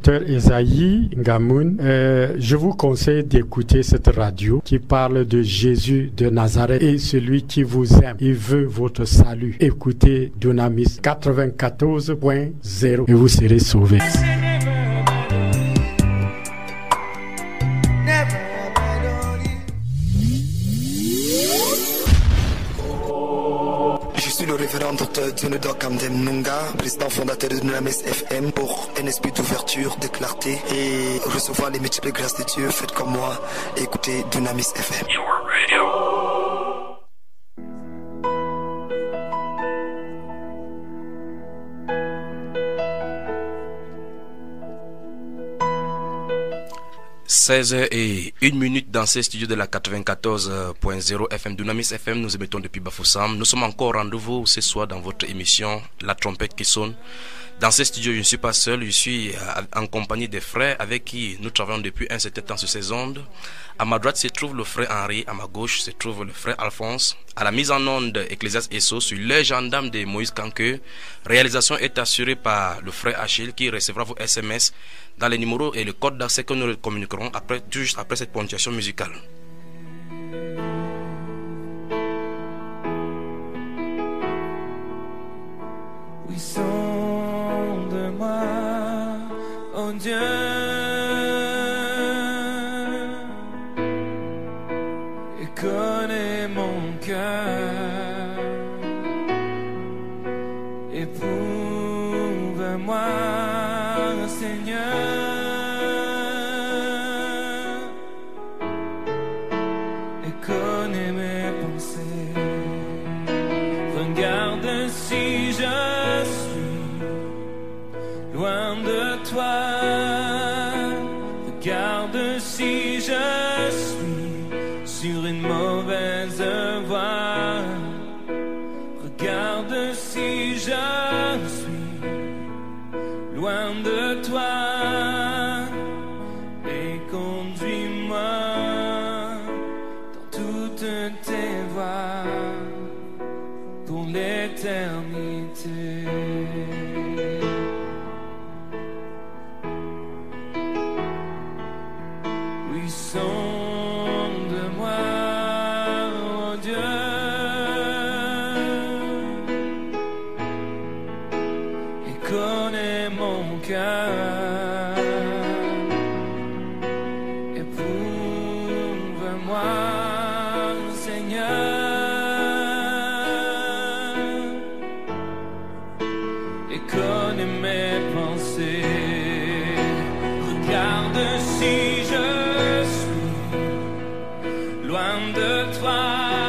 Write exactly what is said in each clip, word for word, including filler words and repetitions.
pasteur Esaïe Ngamoun. Euh, je vous conseille d'écouter cette radio qui parle de Jésus de Nazareth et celui qui vous aime. Il veut votre salut. Écoutez Dunamis quatre-vingt-quatorze point zéro et vous serez sauvés. Le révérend docteur Dionodo Kamdem Nunga, président fondateur de Dunamis F M, pour un esprit d'ouverture, de clarté et recevoir les multiples grâces de Dieu. Faites comme moi, écoutez Dunamis F M. Your radio. seize heures et une minute dans ces studios de la quatre-vingt-quatorze point zéro F M Dunamis F M. Nous émettons depuis Bafoussam. Nous sommes encore au rendez-vous ce soir dans votre émission La Trompette qui sonne. Dans ces studios, je ne suis pas seul, je suis en compagnie des frères avec qui nous travaillons depuis un certain temps sur ces ondes. À ma droite se trouve le frère Henri, à ma gauche se trouve le frère Alphonse. À la mise en onde, Ecclésias Esso sur les gendarmes de Moïse Kanke. Réalisation est assurée par le frère Achille qui recevra vos S M S dans les numéros et le code d'accès que nous communiquerons après, juste après cette ponctuation musicale. Oui, sonde-moi, oh Dieu, et connais mon cœur, éprouve-moi, Seigneur, et connais mes pensées. Regarde si je loin de toi, regarde si je suis sur une mauvaise voie, regarde si je suis loin de toi, et conduis-moi dans toutes tes voies pour l'éternité. Sonde-moi, oh Dieu, et connais mon cœur, éprouve-moi, Seigneur, et connais mes pensées. Regarde si je loin de toi,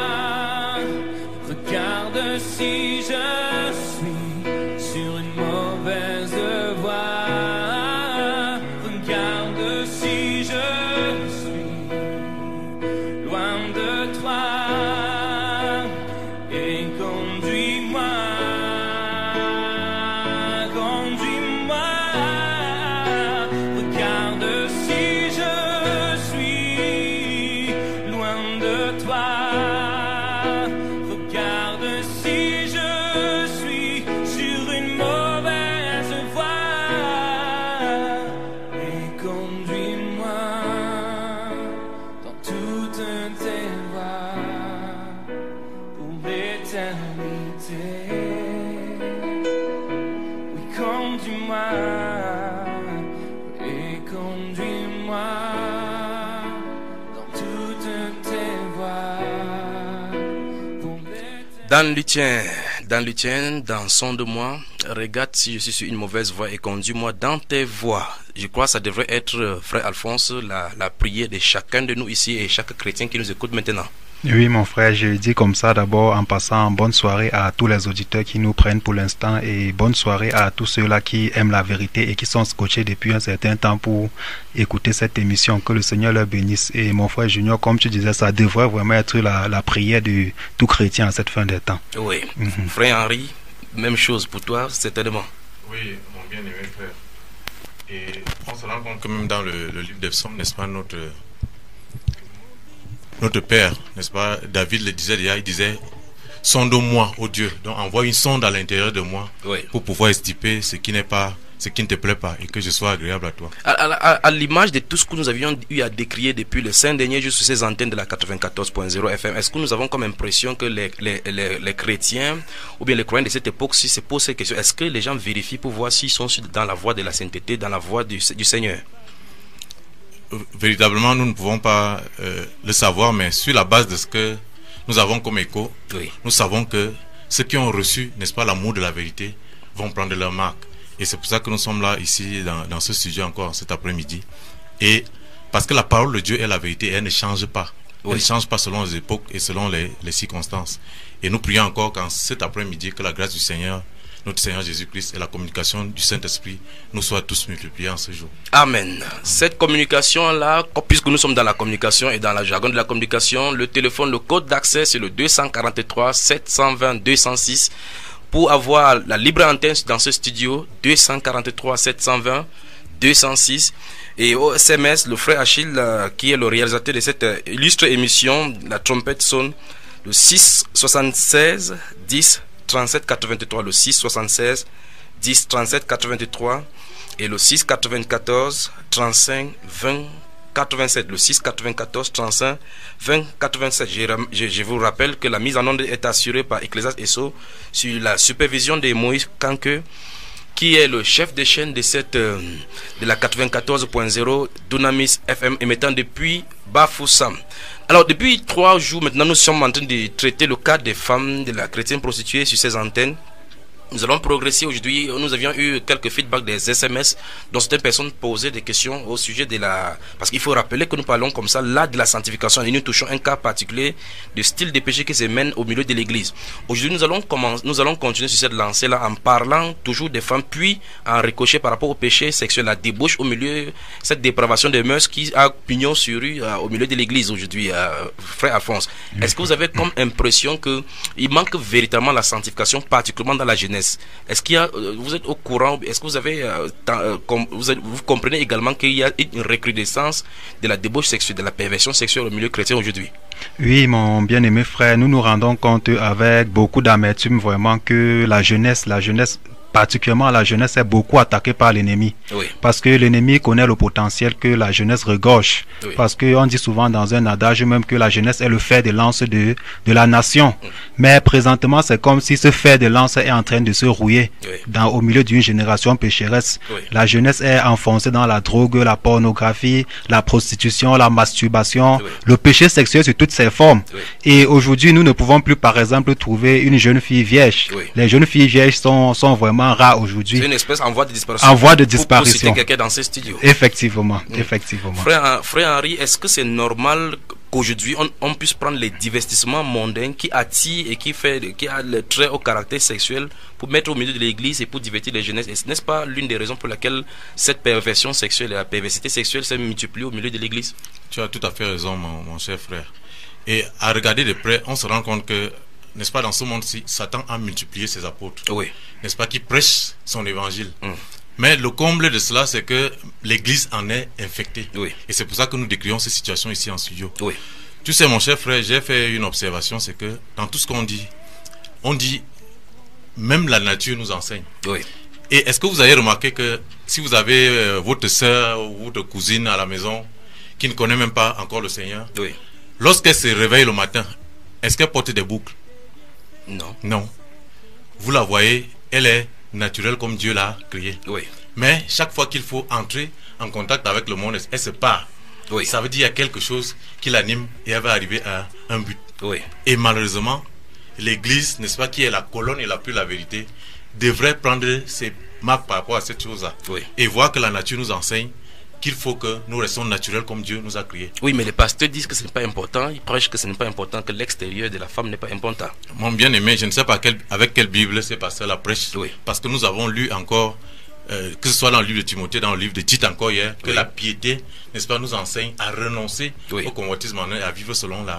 regarde si je suis sur une mauvaise voie, regarde si je suis loin de toi, et conduis-moi, conduis-moi, regarde si je suis loin de toi, regarde si je suis sur une mauvaise voie, et conduis-moi dans toutes tes voies pour l'éternité. Oui, conduis-moi et conduis-moi dans le tien, dans le tien, dans son de moi, regarde si je suis sur une mauvaise voie et conduis-moi dans tes voies. Je crois que ça devrait être, frère Alphonse, la, la prière de chacun de nous ici et chaque chrétien qui nous écoute maintenant. Oui, mon frère, je dis comme ça d'abord en passant bonne soirée à tous les auditeurs qui nous prennent pour l'instant et bonne soirée à tous ceux-là qui aiment la vérité et qui sont scotchés depuis un certain temps pour écouter cette émission. Que le Seigneur leur bénisse. Et mon frère Junior, comme tu disais, ça devrait vraiment être la, la prière de tout chrétien à cette fin des temps. Oui. Mm-hmm. Frère Henri, même chose pour toi, certainement. Oui, mon bien-aimé frère. Et on se rend compte que même dans le, le livre des psaumes, n'est-ce pas, notre... Notre Père, n'est-ce pas, David le disait déjà, il disait sonde-moi, ô Dieu. Donc envoie une sonde à l'intérieur de moi, oui, pour pouvoir estimer ce qui n'est pas ce qui ne te plaît pas et que je sois agréable à toi. À, à, à, à l'image de tout ce que nous avions eu à décrire depuis les cinq derniers jours sur ces antennes de la quatre-vingt-quatorze point zéro F M, est-ce que nous avons comme impression que les, les, les, les chrétiens ou bien les croyants de cette époque, si se posent ces questions, est-ce que les gens vérifient pour voir s'ils sont dans la voie de la sainteté, dans la voie du, du Seigneur? Véritablement, nous ne pouvons pas euh, le savoir, mais sur la base de ce que nous avons comme écho, oui. Nous savons que ceux qui ont reçu, n'est-ce pas, l'amour de la vérité, vont prendre leur marque. Et c'est pour ça que nous sommes là, ici, dans, dans ce studio encore cet après-midi. Et parce que la parole de Dieu est la vérité, et elle ne change pas. Oui. Elle ne change pas selon les époques et selon les, les circonstances. Et nous prions encore qu'en cet après-midi, que la grâce du Seigneur, notre Seigneur Jésus-Christ et la communication du Saint-Esprit nous soient tous multipliés en ce jour. Amen. Cette communication-là, puisque nous sommes dans la communication et dans le jargon de la communication, le téléphone, le code d'accès, c'est le deux cent quarante-trois sept cent vingt deux cent six. Pour avoir la libre antenne dans ce studio, deux cent quarante-trois sept cent vingt deux cent six. Et au S M S, le frère Achille, euh, qui est le réalisateur de cette euh, illustre émission, la trompette sonne, le six soixante-seize dix trente-sept quatre-vingt-trois, le six soixante-seize dix trente-sept quatre-vingt-trois et le six quatre-vingt-quatorze trente-cinq vingt quatre-vingt-sept, le six quatre-vingt-quatorze trente-cinq vingt quatre-vingt-sept. Je, je, je vous rappelle que la mise en onde est assurée par Ecclésias Esso sur la supervision de Moïse Kanke, qui est le chef de chaîne de cette euh, de la quatre-vingt-quatorze point zéro Dunamis F M, émettant depuis Bafoussam. Alors depuis trois jours maintenant, nous sommes en train de traiter le cas des femmes de la chrétienne prostituée sur ces antennes. Nous allons progresser aujourd'hui. Nous avions eu quelques feedbacks des S M S dont certaines personnes posaient des questions au sujet de la... Parce qu'il faut rappeler que nous parlons comme ça là de la sanctification et nous touchons un cas particulier de style de péché qui se mène au milieu de l'église. Aujourd'hui, nous allons commencer, nous allons continuer sur cette lancée-là en parlant toujours des femmes, puis en ricochet par rapport au péché sexuel, la débauche au milieu, cette dépravation des mœurs qui a pignon sur rue euh, au milieu de l'église aujourd'hui, euh, frère Alphonse. Est-ce que vous avez comme impression qu'il manque véritablement la sanctification, particulièrement dans la jeunesse? Est-ce qu'il y a, vous êtes au courant, est-ce que vous avez, euh, euh, com, vous, avez vous comprenez également qu'il y a une recrudescence de la débauche sexuelle, de la perversion sexuelle au milieu chrétien aujourd'hui? Oui, mon bien-aimé frère, nous nous rendons compte avec beaucoup d'amertume vraiment que la jeunesse, la jeunesse, particulièrement la jeunesse, est beaucoup attaquée par l'ennemi. Oui. Parce que l'ennemi connaît le potentiel que la jeunesse regorge. Oui. Parce qu'on dit souvent dans un adage même que la jeunesse est le fer de lance de, de la nation. Oui. Mais présentement, c'est comme si ce fer de lance est en train de se rouiller oui. dans, au milieu d'une génération pécheresse. Oui. La jeunesse est enfoncée dans la drogue, la pornographie, la prostitution, la masturbation, oui. le péché sexuel sous toutes ses formes. Oui. Et aujourd'hui, nous ne pouvons plus, par exemple, trouver une jeune fille vierge. Oui. Les jeunes filles vierges sont, sont vraiment rare aujourd'hui. C'est une espèce en voie de disparition. En voie de disparition. Pour, pour citer quelqu'un dans ces studios. Effectivement, mmh. effectivement. Frère, frère Henri, est-ce que c'est normal qu'aujourd'hui on, on puisse prendre les divertissements mondains qui attirent et qui fait, qui a le trait au caractère sexuel pour mettre au milieu de l'église et pour divertir les jeunesses? Et n'est-ce pas l'une des raisons pour laquelle cette perversion sexuelle et la perversité sexuelle s'est multipliée au milieu de l'église? Tu as tout à fait raison, mon, mon cher frère. Et à regarder de près, on se rend compte que, n'est-ce pas, dans ce monde-ci, Satan a multiplié ses apôtres. Oui. N'est-ce pas, qui prêchent son évangile. Mm. Mais le comble de cela, c'est que l'église en est infectée. Oui. Et c'est pour ça que nous décrivons ces situations ici en studio. Oui. Tu sais, mon cher frère, j'ai fait une observation, c'est que dans tout ce qu'on dit, on dit, même la nature nous enseigne. Oui. Et est-ce que vous avez remarqué que si vous avez euh, votre soeur ou votre cousine à la maison qui ne connaît même pas encore le Seigneur, oui. lorsqu'elle se réveille le matin, est-ce qu'elle porte des boucles? Non. Non. Vous la voyez, elle est naturelle comme Dieu l'a créée. Oui. Mais chaque fois qu'il faut entrer en contact avec le monde, elle se part. Oui. Ça veut dire qu'il y a quelque chose qui l'anime et elle va arriver à un but. Oui. Et malheureusement, l'église, n'est-ce pas, qui est la colonne et la plus la vérité, devrait prendre ses marques par rapport à cette chose-là. Oui. Et voir que la nature nous enseigne qu'il faut que nous restons naturels comme Dieu nous a créés. Oui, mais les pasteurs disent que ce n'est pas important. Ils prêchent que ce n'est pas important, que l'extérieur de la femme n'est pas important. Mon bien-aimé, je ne sais pas quel, avec quelle Bible ces pasteurs la prêchent. Oui. Parce que nous avons lu encore, euh, que ce soit dans le livre de Timothée, dans le livre de Tite encore hier, que oui. la piété, n'est-ce pas, nous enseigne à renoncer oui. au convoitisme et à vivre selon la,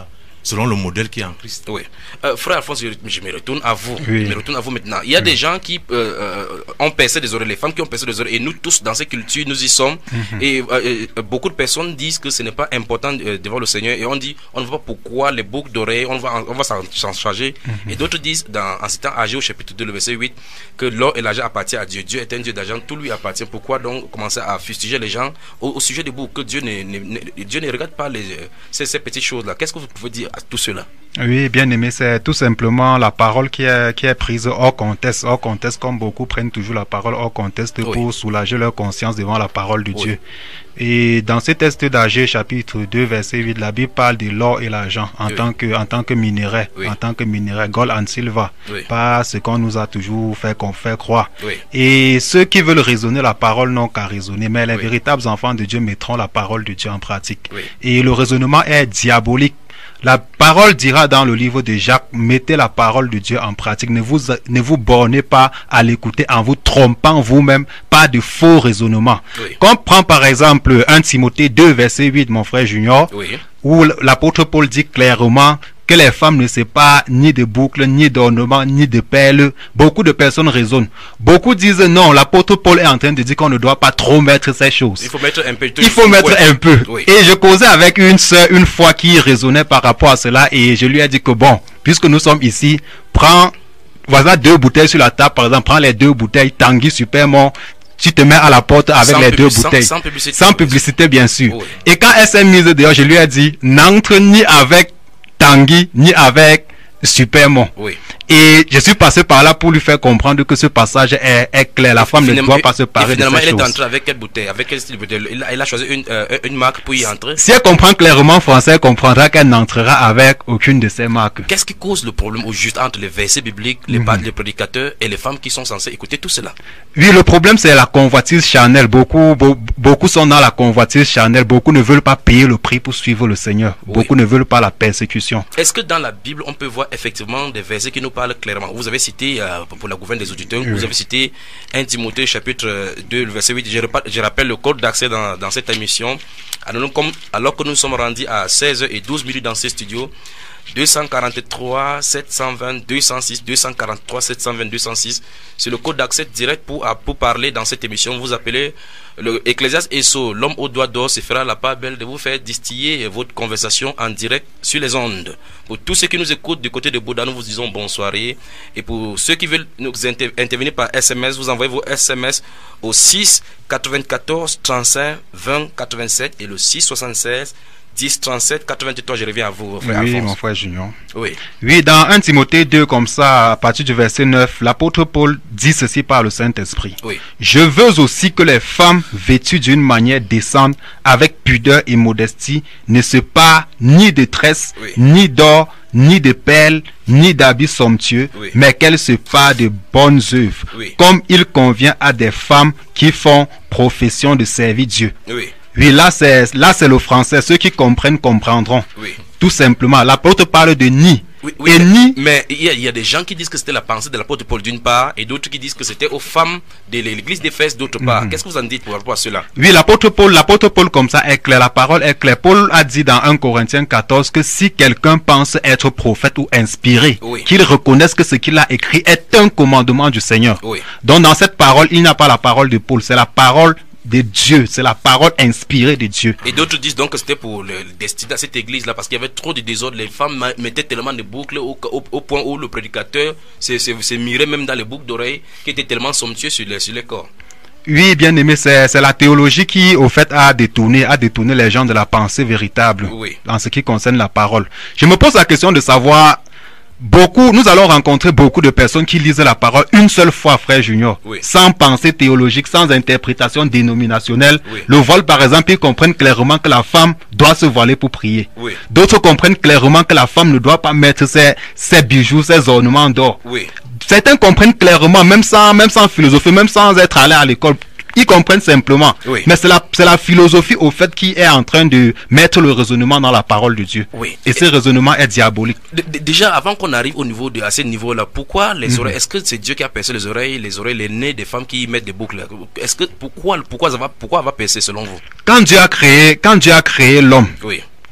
selon le modèle qui est en Christ. Oui. Euh, frère Alphonse, je, je me retourne à vous. Oui. Je me retourne à vous maintenant. Il y a oui. des gens qui euh, euh, ont percé des oreilles, les femmes qui ont percé des oreilles, et nous tous, dans ces cultures, nous y sommes. Mm-hmm. Et euh, euh, beaucoup de personnes disent que ce n'est pas important euh, devant le Seigneur, et on dit, on ne voit pas pourquoi les boucles d'oreilles, on va, on va s'en, s'en charger. Mm-hmm. Et d'autres disent, dans, en citant Agé au chapitre deux, le verset huit, que l'or et l'argent appartiennent à Dieu. Dieu est un Dieu d'argent, tout lui appartient. Pourquoi donc commencer à fustiger les gens au, au sujet des boucles, que Dieu ne, ne, ne, Dieu ne regarde pas les, ces, ces petites choses-là. Qu'est-ce que vous pouvez dire à tout cela? Oui, bien aimé, c'est tout simplement la parole qui est, qui est prise hors contexte, hors contexte, comme beaucoup prennent toujours la parole hors contexte oui. pour soulager leur conscience devant la parole de oui. Dieu. Et dans ce texte d'Agé, chapitre deux, verset huit, la Bible parle de l'or et l'argent en, oui. tant que, en tant que minerai, oui. en tant que minerai, gold and silver, oui. pas ce qu'on nous a toujours fait qu'on fait croire. Oui. Et ceux qui veulent raisonner la parole n'ont qu'à raisonner, mais les oui. véritables enfants de Dieu mettront la parole de Dieu en pratique. Oui. Et le raisonnement est diabolique. La parole dira dans le livre de Jacques, mettez la parole de Dieu en pratique. Ne vous, ne vous bornez pas à l'écouter en vous trompant vous-même, pas de faux raisonnements. Oui. Comme prend par exemple un Timothée deux, verset huit, mon frère Junior, oui. où l'apôtre Paul dit clairement que les femmes ne savent pas ni de boucles, ni d'ornements, ni de perles. Beaucoup de personnes raisonnent. Beaucoup disent non, l'apôtre Paul est en train de dire qu'on ne doit pas trop mettre ces choses. Il faut mettre un peu. Il faut mettre ouais. un peu. Oui. Et je causais avec une sœur une fois qui raisonnait par rapport à cela et je lui ai dit que bon, puisque nous sommes ici, prends, voilà deux bouteilles sur la table, par exemple, prends les deux bouteilles, Tanguy Supermont, tu te mets à la porte avec sans les deux bouteilles. Sans, sans publicité. Sans publicité, bien sûr. Oui. Et quand elle s'est mise dehors, je lui ai dit, n'entre ni avec Tanguy, ni avec Supermont. Oui. Et je suis passé par là pour lui faire comprendre que ce passage est, est clair. La femme ne doit pas se parer de ces choses. Finalement, elle est entrée avec quelle bouteille? Avec quel style de bouteille? Elle, elle a choisi une, euh, une marque pour y entrer. Si elle comprend clairement français, elle comprendra qu'elle n'entrera avec aucune de ces marques. Qu'est-ce qui cause le problème au juste entre les versets bibliques, les, mm-hmm. les prédicateurs et les femmes qui sont censées écouter tout cela? Oui, le problème c'est la convoitise charnelle. Beaucoup, be, beaucoup sont dans la convoitise charnelle. Beaucoup ne veulent pas payer le prix pour suivre le Seigneur. Oui. Beaucoup ne veulent pas la persécution. Est-ce que dans la Bible, on peut voir effectivement des versets qui nous parlent clairement? Vous avez cité, euh, pour la gouverne des auditeurs, oui. vous avez cité un Timothée chapitre deux, le verset huit. Je, je rappelle le code d'accès dans, dans cette émission. Alors, comme, alors que nous sommes rendus à seize heures douze dans ces studios, deux cent quarante-trois sept cent vingt deux cent six, deux cent quarante-trois sept cent vingt deux cent six, c'est le code d'accès direct pour, pour parler dans cette émission. Vous appelez le Ecclésiaste Esso, l'homme au doigt d'or se fera la part belle de vous faire distiller votre conversation en direct sur les ondes. Pour tous ceux qui nous écoutent du côté de Bouddha, nous vous disons bonsoir. Et pour ceux qui veulent nous inter intervenir par S M S, vous envoyez vos S M S au six quatre-vingt-quatorze trente-cinq vingt quatre-vingt-sept et le six soixante-seize dix trente-sept quatre-vingt-trois. Je reviens à vous, frère Oui, Alphonse. mon frère Junior. Oui. Oui, dans un Timothée deux, comme ça, à partir du verset neuf, l'apôtre Paul dit ceci par le Saint-Esprit. Oui. Je veux aussi que les femmes vêtues d'une manière décente, avec pudeur et modestie, ne se parent ni de tresses, oui. ni d'or, ni de perles, ni d'habits somptueux, oui. mais qu'elles se parent de bonnes œuvres, oui. comme il convient à des femmes qui font profession de servir Dieu. Oui. Oui, là c'est là c'est le français. Ceux qui comprennent comprendront. Oui. Tout simplement. L'apôtre parle de nid. Oui, oui, et mais, nid. Mais il y, a, il y a des gens qui disent que c'était la pensée de l'apôtre Paul d'une part, et d'autres qui disent que c'était aux femmes de l'église d'Éphèse d'autre part. Mm-hmm. Qu'est-ce que vous en dites par rapport à cela? Oui, l'apôtre Paul, l'apôtre Paul comme ça est clair. La parole est claire. Paul a dit dans un Corinthiens quatorze que si quelqu'un pense être prophète ou inspiré, oui. qu'il reconnaisse que ce qu'il a écrit est un commandement du Seigneur. Oui. Donc dans cette parole, il n'y a pas la parole de Paul, c'est la parole de Dieu, c'est la parole inspirée de Dieu. Et d'autres disent donc que c'était pour le destiné à cette église là parce qu'il y avait trop de désordre. Les femmes mettaient tellement de boucles au, au, au point où le prédicateur se mirait même dans les boucles d'oreilles qui étaient tellement somptueux sur les, sur les corps. Oui, bien aimé, c'est la théologie qui, au fait, a détourné, a détourné les gens de la pensée véritable. Oui. En ce qui concerne la parole. Je me pose la question de savoir. Beaucoup, nous allons rencontrer beaucoup de personnes qui lisent la parole une seule fois, frère Junior, oui. sans pensée théologique, sans interprétation dénominationnelle. Oui. Le voile, par exemple, ils comprennent clairement que la femme doit se voiler pour prier. Oui. D'autres comprennent clairement que la femme ne doit pas mettre ses, ses bijoux, ses ornements d'or. Oui. Certains comprennent clairement, même sans, même sans philosophie, même sans être allés à l'école. Ils comprennent simplement. Oui. Mais c'est la, c'est la philosophie au fait qui est en train de mettre le raisonnement dans la parole de Dieu. Oui. Et, Et ce raisonnement est diabolique. Déjà, avant qu'on arrive au niveau de, à ce niveau-là, pourquoi les mm-hmm. oreilles, est-ce que c'est Dieu qui a percé les oreilles, les oreilles, les nez des femmes qui mettent des boucles? Est-ce que, pourquoi, pourquoi ça va, pourquoi va percer selon vous? Quand Dieu a créé, quand Dieu a créé l'homme, oui.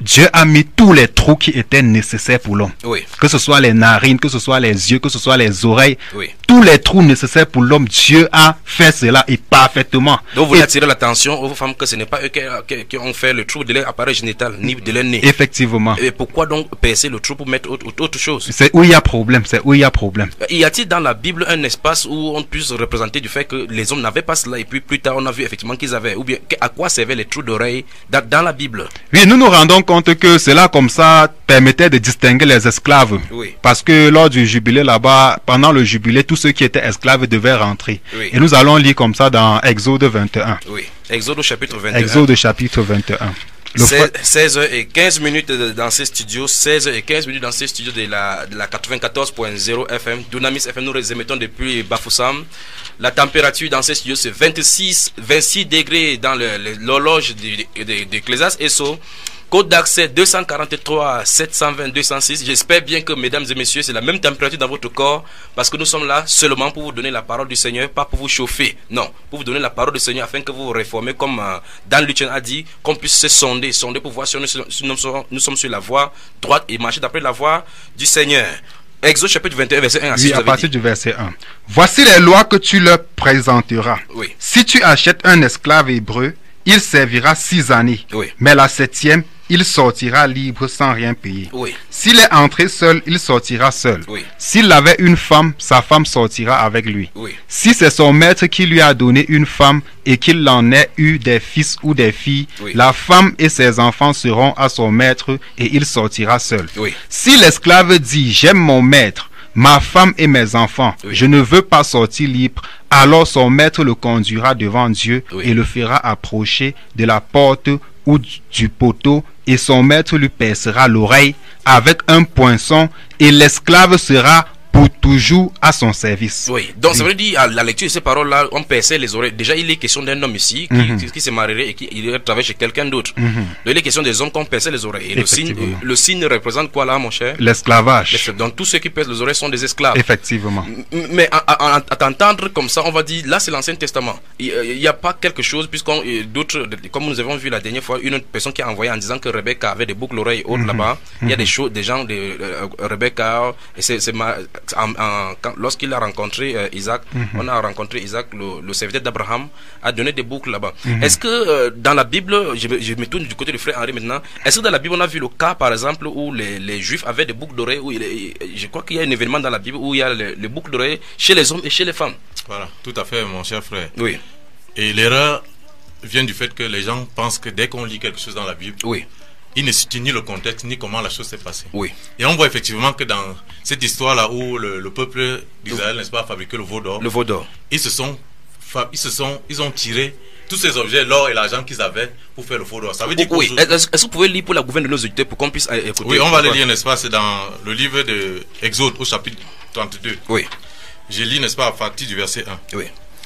Dieu a mis tous les trous qui étaient nécessaires pour l'homme. Oui. Que ce soit les narines, que ce soit les yeux, que ce soit les oreilles. Oui. Tous les trous nécessaires pour l'homme, Dieu a fait cela et parfaitement. Donc vous et attirez l'attention aux femmes que ce n'est pas eux qui, qui, qui ont fait le trou de leur appareil génital, ni de leur nez. Effectivement. Et pourquoi donc percer le trou pour mettre autre, autre chose? C'est où il y a problème, c'est où il y a problème. Y a-t-il dans la Bible un espace où on puisse représenter du fait que les hommes n'avaient pas cela et puis plus tard on a vu effectivement qu'ils avaient, ou bien à quoi servaient les trous d'oreilles dans, dans la Bible? Oui, nous nous rendons compte que cela comme ça permettait de distinguer les esclaves. Oui. Parce que lors du jubilé là-bas, pendant le jubilé, tous ceux qui étaient esclaves devaient rentrer. Oui. Et nous allons lire comme ça dans Exode vingt et un. Oui, Exode au chapitre vingt et un. Exode chapitre vingt et un. seize heures et quinze minutes dans ces studios, seize heures et quinze minutes dans ces studios de la, de la quatre-vingt-quatorze point zéro F M, Dunamis F M, nous les émettons depuis Bafoussam. La température dans ces studios c'est vingt-six, vingt-six degrés dans l'horloge d'Ecclésiaste Esso. Code d'accès deux cent quarante-trois sept cent vingt deux cent six. J'espère bien que mesdames et messieurs, c'est la même température dans votre corps, parce que nous sommes là seulement pour vous donner la parole du Seigneur, pas pour vous chauffer. Non, pour vous donner la parole du Seigneur afin que vous vous réformez, comme euh, Dan Lucien a dit, qu'on puisse se sonder, sonder pour voir si nous, si nous, sommes, nous sommes sur la voie droite et marcher d'après la voie du Seigneur. Exode chapitre vingt et un, verset un à six. Oui, à partir du verset un. Voici les lois que tu leur présenteras. Oui. Si tu achètes un esclave hébreu, il servira six années. Oui. Mais la septième, il sortira libre sans rien payer. Oui. S'il est entré seul, il sortira seul. Oui. S'il avait une femme, sa femme sortira avec lui. Oui. Si c'est son maître qui lui a donné une femme et qu'il en ait eu des fils ou des filles, oui. la femme et ses enfants seront à son maître et il sortira seul. Oui. Si l'esclave dit « J'aime mon maître, ma femme et mes enfants, oui. je ne veux pas sortir libre », alors son maître le conduira devant Dieu oui. et le fera approcher de la porte ou du poteau, et son maître lui percera l'oreille avec un poinçon, et l'esclave sera pour toujours à son service. Oui, donc oui. ça veut dire à la lecture de ces paroles-là, on perçait les oreilles. Déjà, il est question d'un homme ici qui, mm-hmm. qui, qui se marierait et qui il travaille chez quelqu'un d'autre. Mm-hmm. Donc, il est question des hommes qui ont percé les oreilles. Et le signe, le signe représente quoi là, mon cher? L'esclavage. Donc, tous ceux qui percent les oreilles sont des esclaves. Effectivement. Mais à, à, à t'entendre comme ça, on va dire, là, c'est l'Ancien Testament. Il n'y a pas quelque chose, puisqu'on d'autres, comme nous avons vu la dernière fois, une autre personne qui a envoyé en disant que Rebecca avait des boucles d'oreilles hautes mm-hmm. là-bas. Mm-hmm. Il y a des choses, des gens de euh, Rebecca, et c'est en, en lorsqu'il a rencontré euh, Isaac, mm-hmm. on a rencontré Isaac, le, le serviteur d'Abraham, a donné des boucles là-bas. Mm-hmm. Est-ce que euh, dans la Bible, je, je me tourne du côté du frère Henri maintenant, est-ce que dans la Bible on a vu le cas par exemple où les, les Juifs avaient des boucles d'oreilles, où il, je crois qu'il y a un événement dans la Bible où il y a les, les boucles d'oreilles chez les hommes et chez les femmes. Voilà, tout à fait mon cher frère. Oui. Et l'erreur vient du fait que les gens pensent que dès qu'on lit quelque chose dans la Bible, oui. il ne cite ni le contexte ni comment la chose s'est passée. Oui. Et on voit effectivement que dans cette histoire-là où le, le peuple d'Israël, n'est-ce pas, a fabriqué le veau d'or. Le veau d'or. Ils se sont, ils se sont, ils ont tiré tous ces objets, l'or et l'argent qu'ils avaient pour faire le veau d'or. Ça veut dire oui. Est-ce est que vous pouvez lire pour la gouverne de nos auditeurs pour qu'on puisse écouter? Oui, on va le lire, n'est-ce pas? C'est dans le livre de Exode au chapitre trente-deux. Oui. Je lis, n'est-ce pas, à partir du verset un. Oui.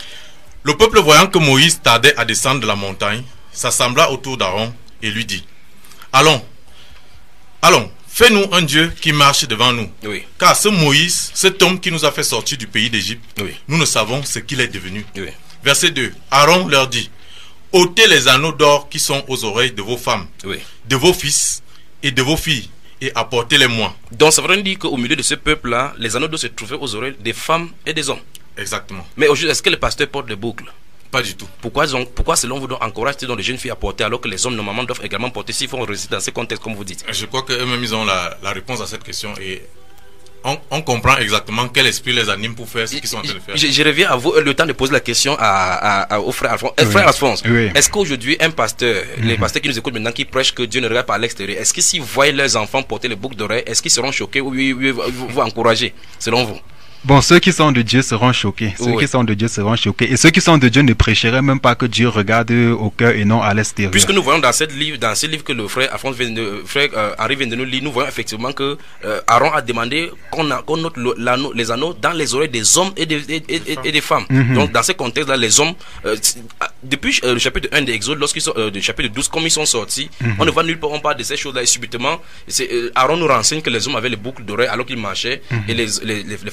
Le peuple, voyant que Moïse tardait à descendre de la montagne, s'assembla autour d'Aaron et lui dit: Allons, allons, fais-nous un Dieu qui marche devant nous. Oui. Car ce Moïse, cet homme qui nous a fait sortir du pays d'Égypte, oui. nous ne savons ce qu'il est devenu. Oui. Verset deux. Aaron leur dit: ôtez les anneaux d'or qui sont aux oreilles de vos femmes, oui. de vos fils et de vos filles, et apportez-les-moi. Donc ça veut dire qu'au milieu de ce peuple-là, les anneaux d'or se trouvaient aux oreilles des femmes et des hommes. Exactement. Mais aujourd'hui, est-ce que les pasteurs portent des boucles? Pas du tout. Pourquoi, ont, pourquoi selon vous, encouragez les jeunes filles à porter alors que les hommes normalement doivent également porter s'ils font réussir dans ces contextes comme vous dites? Je crois qu'eux-mêmes ils ont la, la réponse à cette question et on, on comprend exactement quel esprit les anime pour faire ce qu'ils sont en train de faire. Je, je reviens à vous, le temps de poser la question à, à, à, au frère Alphonse. Oui. Frère Alphonse, oui. Est-ce qu'aujourd'hui un pasteur, mm-hmm. les pasteurs qui nous écoutent maintenant, qui prêchent que Dieu ne regarde pas à l'extérieur, est-ce que s'ils voient leurs enfants porter les boucles d'oreilles, est-ce qu'ils seront choqués ou oui, oui, vous, vous encouragez, selon vous? Bon, ceux qui sont de Dieu seront choqués. Ceux oui. qui sont de Dieu seront choqués. Et ceux qui sont de Dieu ne prêcheraient même pas que Dieu regarde au cœur et non à l'extérieur. Puisque nous voyons dans cette livre, dans ce livre que le frère Alphonse vient de, frère euh, Henri vient de nous lire, nous voyons effectivement que euh, Aaron a demandé qu'on qu note le, les anneaux dans les oreilles des hommes et des, et, et, et, et des femmes. Mm-hmm. Donc dans ce contexte-là, les hommes, euh, depuis euh, le chapitre un de Exode, lorsqu'ils sont, euh, du chapitre douze, comme ils sont sortis, mm-hmm. on ne voit nulle part, on parle de ces choses-là et subitement, euh, Aaron nous renseigne que les hommes avaient les boucles d'oreilles alors qu'ils marchaient, mm-hmm. et les, les, les, les femmes aussi en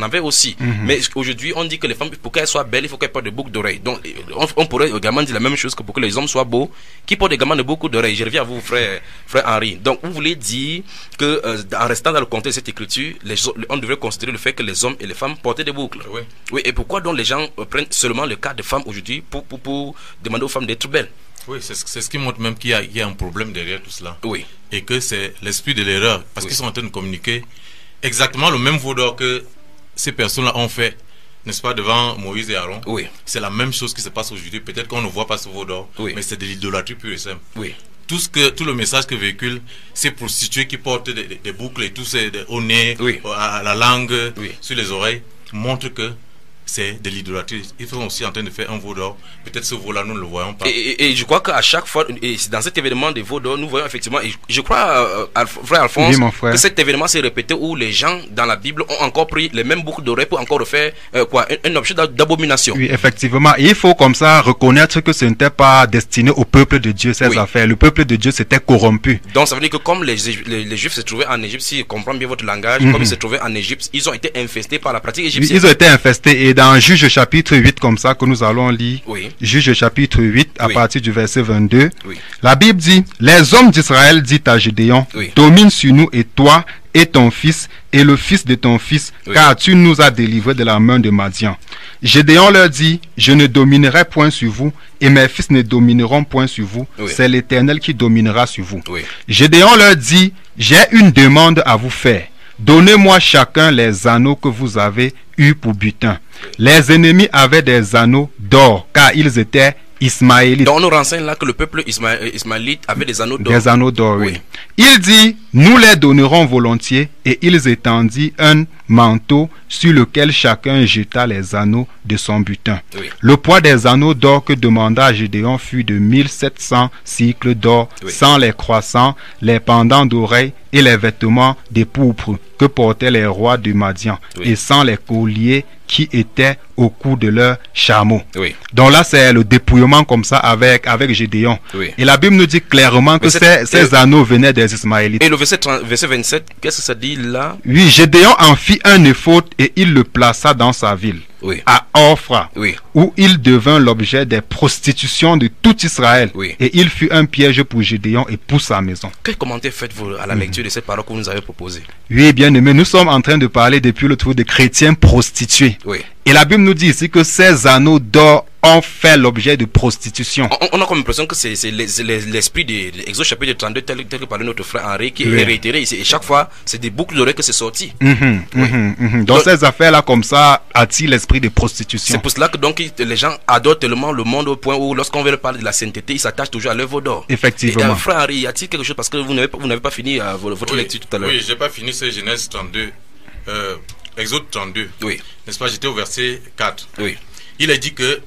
en avait aussi. Mm-hmm. Mais aujourd'hui, on dit que les femmes, pour qu'elles soient belles, il faut qu'elles portent des boucles d'oreilles. Donc, on, on pourrait également dire la même chose que pour que les hommes soient beaux, qui portent également des boucles d'oreilles. Je reviens à vous, frère, frère Henri. Donc, vous voulez dire que, euh, en restant dans le contexte de cette écriture, les, on devrait considérer le fait que les hommes et les femmes portaient des boucles. Oui. Oui. Et pourquoi donc les gens euh, prennent seulement le cas des femmes aujourd'hui pour, pour, pour demander aux femmes d'être belles? Oui, c'est ce, ce qui montre même qu'il y a, il y a un problème derrière tout cela. Oui. Et que c'est l'esprit de l'erreur. Parce oui. qu'ils sont en train de communiquer exactement le même veau d'or que ces personnes-là ont fait, n'est-ce pas, devant Moïse et Aaron. Oui. C'est la même chose qui se passe aujourd'hui. Peut-être qu'on ne voit pas ce veau d'or, oui. mais c'est de l'idolâtrie pure et simple. Oui. Tout, ce que, tout le message que véhicule ces prostituées qui portent des, des, des boucles et tout ces, des, au nez, oui. à la langue, oui. sur les oreilles, montre que c'est de l'idolâtrie. Ils sont aussi en train de faire un veau d'or. Peut-être ce veau-là, nous ne le voyons pas. Et, et, et je crois qu'à chaque fois, et dans cet événement des veaux d'or, nous voyons effectivement, et je crois, euh, frère Alphonse, oui, frère. que cet événement s'est répété où les gens dans la Bible ont encore pris les mêmes boucles d'oreilles pour encore refaire euh, quoi, un, un objet d'abomination. Oui, effectivement. Et il faut comme ça reconnaître que ce n'était pas destiné au peuple de Dieu, ces oui. affaires. Le peuple de Dieu s'était corrompu. Donc ça veut dire que comme les, les, les Juifs se trouvaient en Égypte, si je comprends bien votre langage, mm-hmm. comme ils se trouvaient en Égypte, ils ont été infestés par la pratique égyptienne. Ils ont été infestés. Et dans Juge chapitre huit, comme ça que nous allons lire, oui. Juge chapitre huit, à oui. partir du verset vingt-deux, oui. la Bible dit, les hommes d'Israël dit à Gédéon, oui. domine sur nous et toi et ton fils et le fils de ton fils, oui. car tu nous as délivrés de la main de Madian. Gédéon leur dit, je ne dominerai point sur vous et mes fils ne domineront point sur vous, oui. c'est l'Éternel qui dominera sur vous. Oui. Gédéon leur dit, j'ai une demande à vous faire. Donnez-moi chacun les anneaux que vous avez eus pour butin. Les ennemis avaient des anneaux d'or, car ils étaient ismaélites. Donc on nous renseigne là que le peuple ismaélite avait des anneaux d'or. Des anneaux d'or, oui. oui. Il dit, nous les donnerons volontiers, et ils étendit un manteau sur lequel chacun jeta les anneaux de son butin. Oui. Le poids des anneaux d'or que demanda Gédéon fut de mille sept cents cycles d'or, oui. sans les croissants, les pendants d'oreilles et les vêtements de pourpre que portaient les rois de Madian, oui. et sans les colliers qui étaient au cou de leurs chameaux. Oui. Donc là, c'est le dépouillement comme ça avec, avec Gédéon. Oui. Et la Bible nous dit clairement que ces, ces anneaux venaient des Ismaélites. Et le verset, trente, verset vingt-sept, qu'est-ce que ça dit là? Oui, Gédéon en fit un éphod et il le plaça dans sa ville. Oui. À Orphra, oui. où il devint l'objet des prostitutions de tout Israël. Oui. Et il fut un piège pour Gédéon et pour sa maison. Quel commentaire faites-vous à la lecture mmh. de cette parole que vous nous avez proposée? Oui, bien aimé, nous sommes en train de parler depuis le tour des chrétiens prostitués. Oui. Et la Bible nous dit ici que ces anneaux d'or ont fait l'objet de prostitution. On, on a comme l'impression que c'est l'esprit de l'Exode chapitre trente-deux tel, tel que parlait notre frère Henri qui oui. est réitéré ici. Et chaque fois, c'est des boucles d'oreilles que c'est sorti. Mmh, oui. mmh, mmh. Donc, donc ces affaires-là comme ça attirent l'esprit de prostitution. C'est pour cela que donc les gens adorent tellement le monde au point où lorsqu'on veut parler de la sainteté, ils s'attachent toujours à l'œuvre d'or. Effectivement. Et euh, frère Henri, y a-t-il quelque chose, parce que vous n'avez pas, vous n'avez pas fini euh, votre oui. lecture tout à l'heure? Oui, j'ai pas fini, c'est Genèse trente-deux. Euh, Exode trente-deux. Oui. N'est-ce pas, j'étais au verset quatre. Oui. Il a dit que,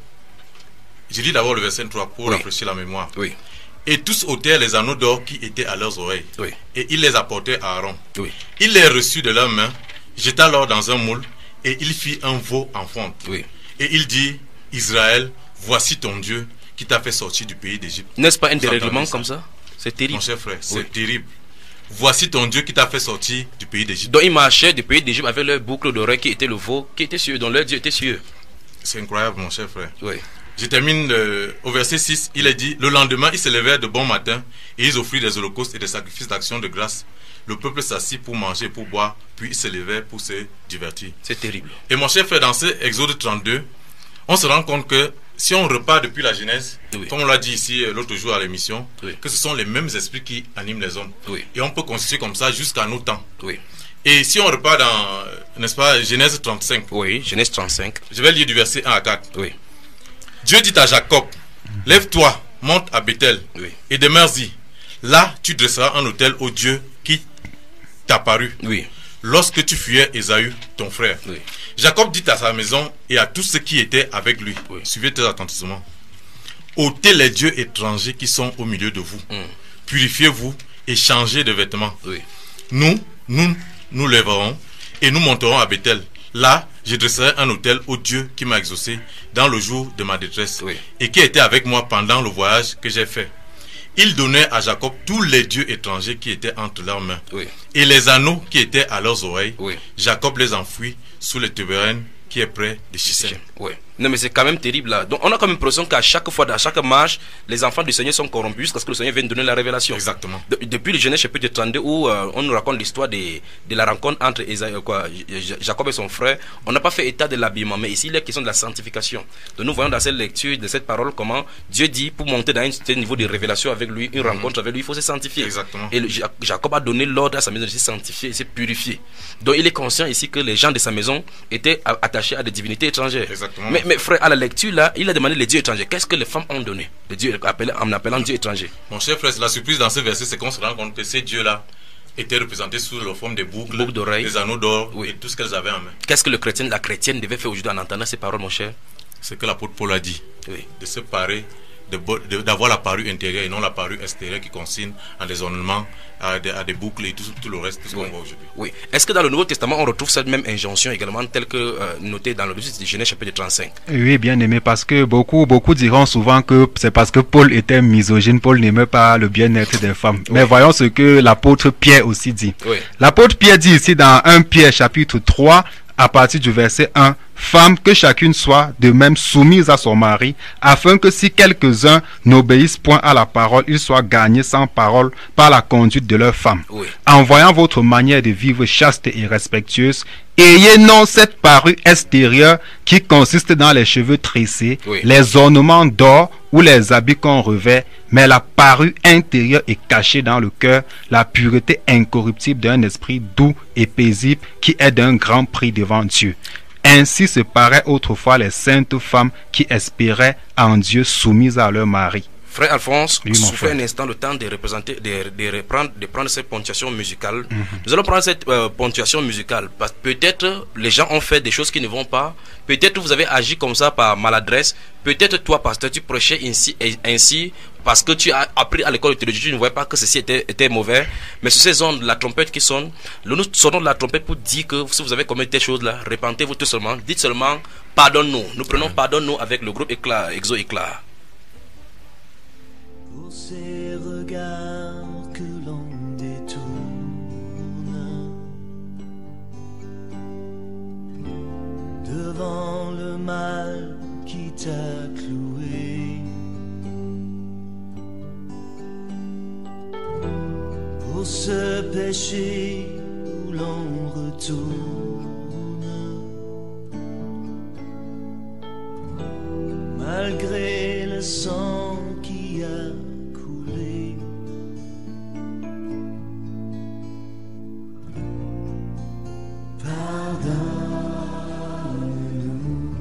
je lis d'abord le verset trois pour oui. rafraîchir la mémoire. Oui. Et tous ôtèrent les anneaux d'or qui étaient à leurs oreilles. Oui. Et il les apportait à Aaron. Oui. Il les reçut de leurs mains, jeta l'or dans un moule, et il fit un veau en fonte. Oui. Et il dit, Israël, voici ton Dieu qui t'a fait sortir du pays d'Égypte. N'est-ce pas un dérèglement comme ça? C'est terrible. Mon cher frère, c'est oui. terrible. Voici ton Dieu qui t'a fait sortir du pays d'Égypte. Donc ils marchaient du pays d'Égypte avec leur boucle d'oreille qui était le veau, qui était sur eux, dont leur Dieu était sur eux. C'est incroyable, mon cher frère. Oui. Je termine euh, au verset six. Il est dit, le lendemain, ils se levèrent de bon matin et ils offrirent des holocaustes et des sacrifices d'action de grâce. Le peuple s'assit pour manger, pour boire, puis ils se levèrent pour se divertir. C'est terrible. Et mon cher frère, dans ce Exode trente-deux, on se rend compte que si on repart depuis la Genèse, oui. comme on l'a dit ici l'autre jour à l'émission, oui. que ce sont les mêmes esprits qui animent les hommes. Oui. Et on peut constituer comme ça jusqu'à nos temps. Oui. Et si on repart dans, n'est-ce pas, Genèse trente-cinq. Oui, Genèse trente-cinq. Je vais lire du verset un à quatre. Oui. Dieu dit à Jacob, lève-toi, monte à Bethel, oui. et demeure-y. Là, tu dresseras un autel au Dieu qui t'apparut. Oui. Lorsque tu fuyais Ésaü, ton frère. Oui. Jacob dit à sa maison et à tous ceux qui étaient avec lui, oui. suivez très attentivement, ôtez les dieux étrangers qui sont au milieu de vous, mm. purifiez-vous et changez de vêtements. Oui. Nous, nous nous lèverons et nous monterons à Bethel. Là, je dresserai un autel au Dieu qui m'a exaucé dans le jour de ma détresse, oui. et qui était avec moi pendant le voyage que j'ai fait. il donnait à Jacob tous les dieux étrangers qui étaient entre leurs mains. Oui. Et les anneaux qui étaient à leurs oreilles, oui. Jacob les enfouit sous le Tébéren qui est près de Shichem. Oui. Non, mais c'est quand même terrible là. Donc on a comme l'impression qu'à chaque fois, à chaque marche, les enfants du Seigneur sont corrompus parce que le Seigneur vient de donner la révélation. Exactement. De, depuis le Genèse chapitre trente-deux où euh, on nous raconte l'histoire de, de la rencontre entre Esaïe, quoi, Jacob et son frère, on n'a pas fait état de l'habillement, mais ici il est question de la sanctification. Donc nous voyons dans cette lecture de cette parole comment Dieu dit pour monter dans un certain niveau de révélation avec lui, une mm-hmm. rencontre avec lui, il faut se sanctifier. Exactement. Et le, Jacob a donné l'ordre à sa maison de se sanctifier et se purifier. Donc il est conscient ici que les gens de sa maison étaient attachés à des divinités étrangères. Exactement. Mais, mais frère, à la lecture là, il a demandé les dieux étrangers. Qu'est-ce que les femmes ont donné? Les dieux appelés, en appelant dieux étrangers. Mon cher frère, la surprise dans ce verset, c'est qu'on se rend compte que ces dieux-là étaient représentés sous la forme des boucles, boucles d'oreilles, des anneaux d'or oui. et tout ce qu'elles avaient en main. Qu'est-ce que le chrétien, la chrétienne devait faire aujourd'hui en entendant ces paroles, mon cher? C'est que l'apôtre Paul a dit, oui. de se parer, de, d'avoir la parure intérieure et non la parure extérieure qui consigne en des ornements, à des, à des boucles et tout, tout le reste, tout ce oui. qu'on voit aujourd'hui. Oui. Est-ce que dans le Nouveau Testament, on retrouve cette même injonction également, telle que euh, notée dans le livre de Genèse chapitre trente-cinq? Oui, bien aimé, parce que beaucoup, beaucoup diront souvent que c'est parce que Paul était misogyne, Paul n'aimait pas le bien-être des femmes. Oui. Mais voyons ce que l'apôtre Pierre aussi dit. Oui. L'apôtre Pierre dit ici dans premier Pierre chapitre trois, à partir du verset un, femme, que chacune soit de même soumise à son mari, afin que si quelques-uns n'obéissent point à la parole, ils soient gagnés sans parole par la conduite de leur femme. Oui. En voyant votre manière de vivre chaste et respectueuse, ayez non cette parure extérieure qui consiste dans les cheveux tressés, oui. les ornements d'or ou les habits qu'on revêt, mais la parure intérieure est cachée dans le cœur, la pureté incorruptible d'un esprit doux et paisible qui est d'un grand prix devant Dieu. Ainsi se paraient autrefois les saintes femmes qui espéraient en Dieu soumises à leur mari. Frère Alphonse, oui, soufflez un instant le temps de représenter, de, de, reprendre, de prendre cette ponctuation musicale. Mm-hmm. Nous allons prendre cette euh, ponctuation musicale parce que peut-être les gens ont fait des choses qui ne vont pas. Peut-être vous avez agi comme ça par maladresse. Peut-être toi, pasteur, tu prêchais ainsi, ainsi parce que tu as appris à l'école de théologie, tu ne voyais pas que ceci était, était mauvais. Mais sur ces ondes, la trompette qui sonne, nous sonnons de la trompette pour dire que si vous avez commis ces choses-là, répentez-vous tout seulement. Dites seulement, pardonne-nous. Nous prenons pardonne-nous avec le groupe Éclat, Exo Éclat. Pour ces regards que l'on détourne devant le mal qui t'a cloué, pour ce péché où l'on retourne malgré le sang qui a coulé. Pardonne-nous.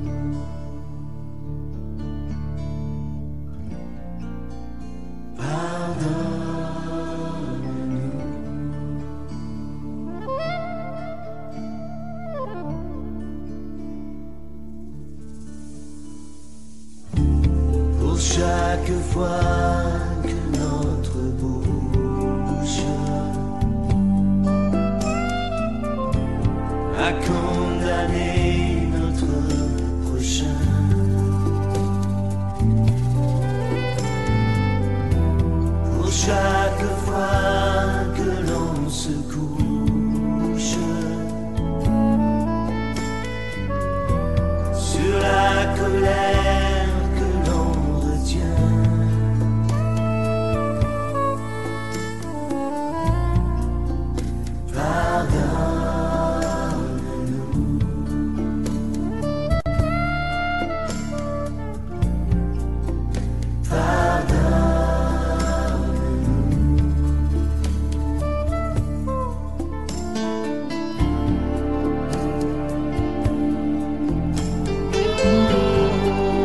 Pardonne-nous. Pour chaque fois que notre bouche a condamné notre prochain, pour chaque fois que l'on se couche sur la colère que l'on retient, pardonne-nous.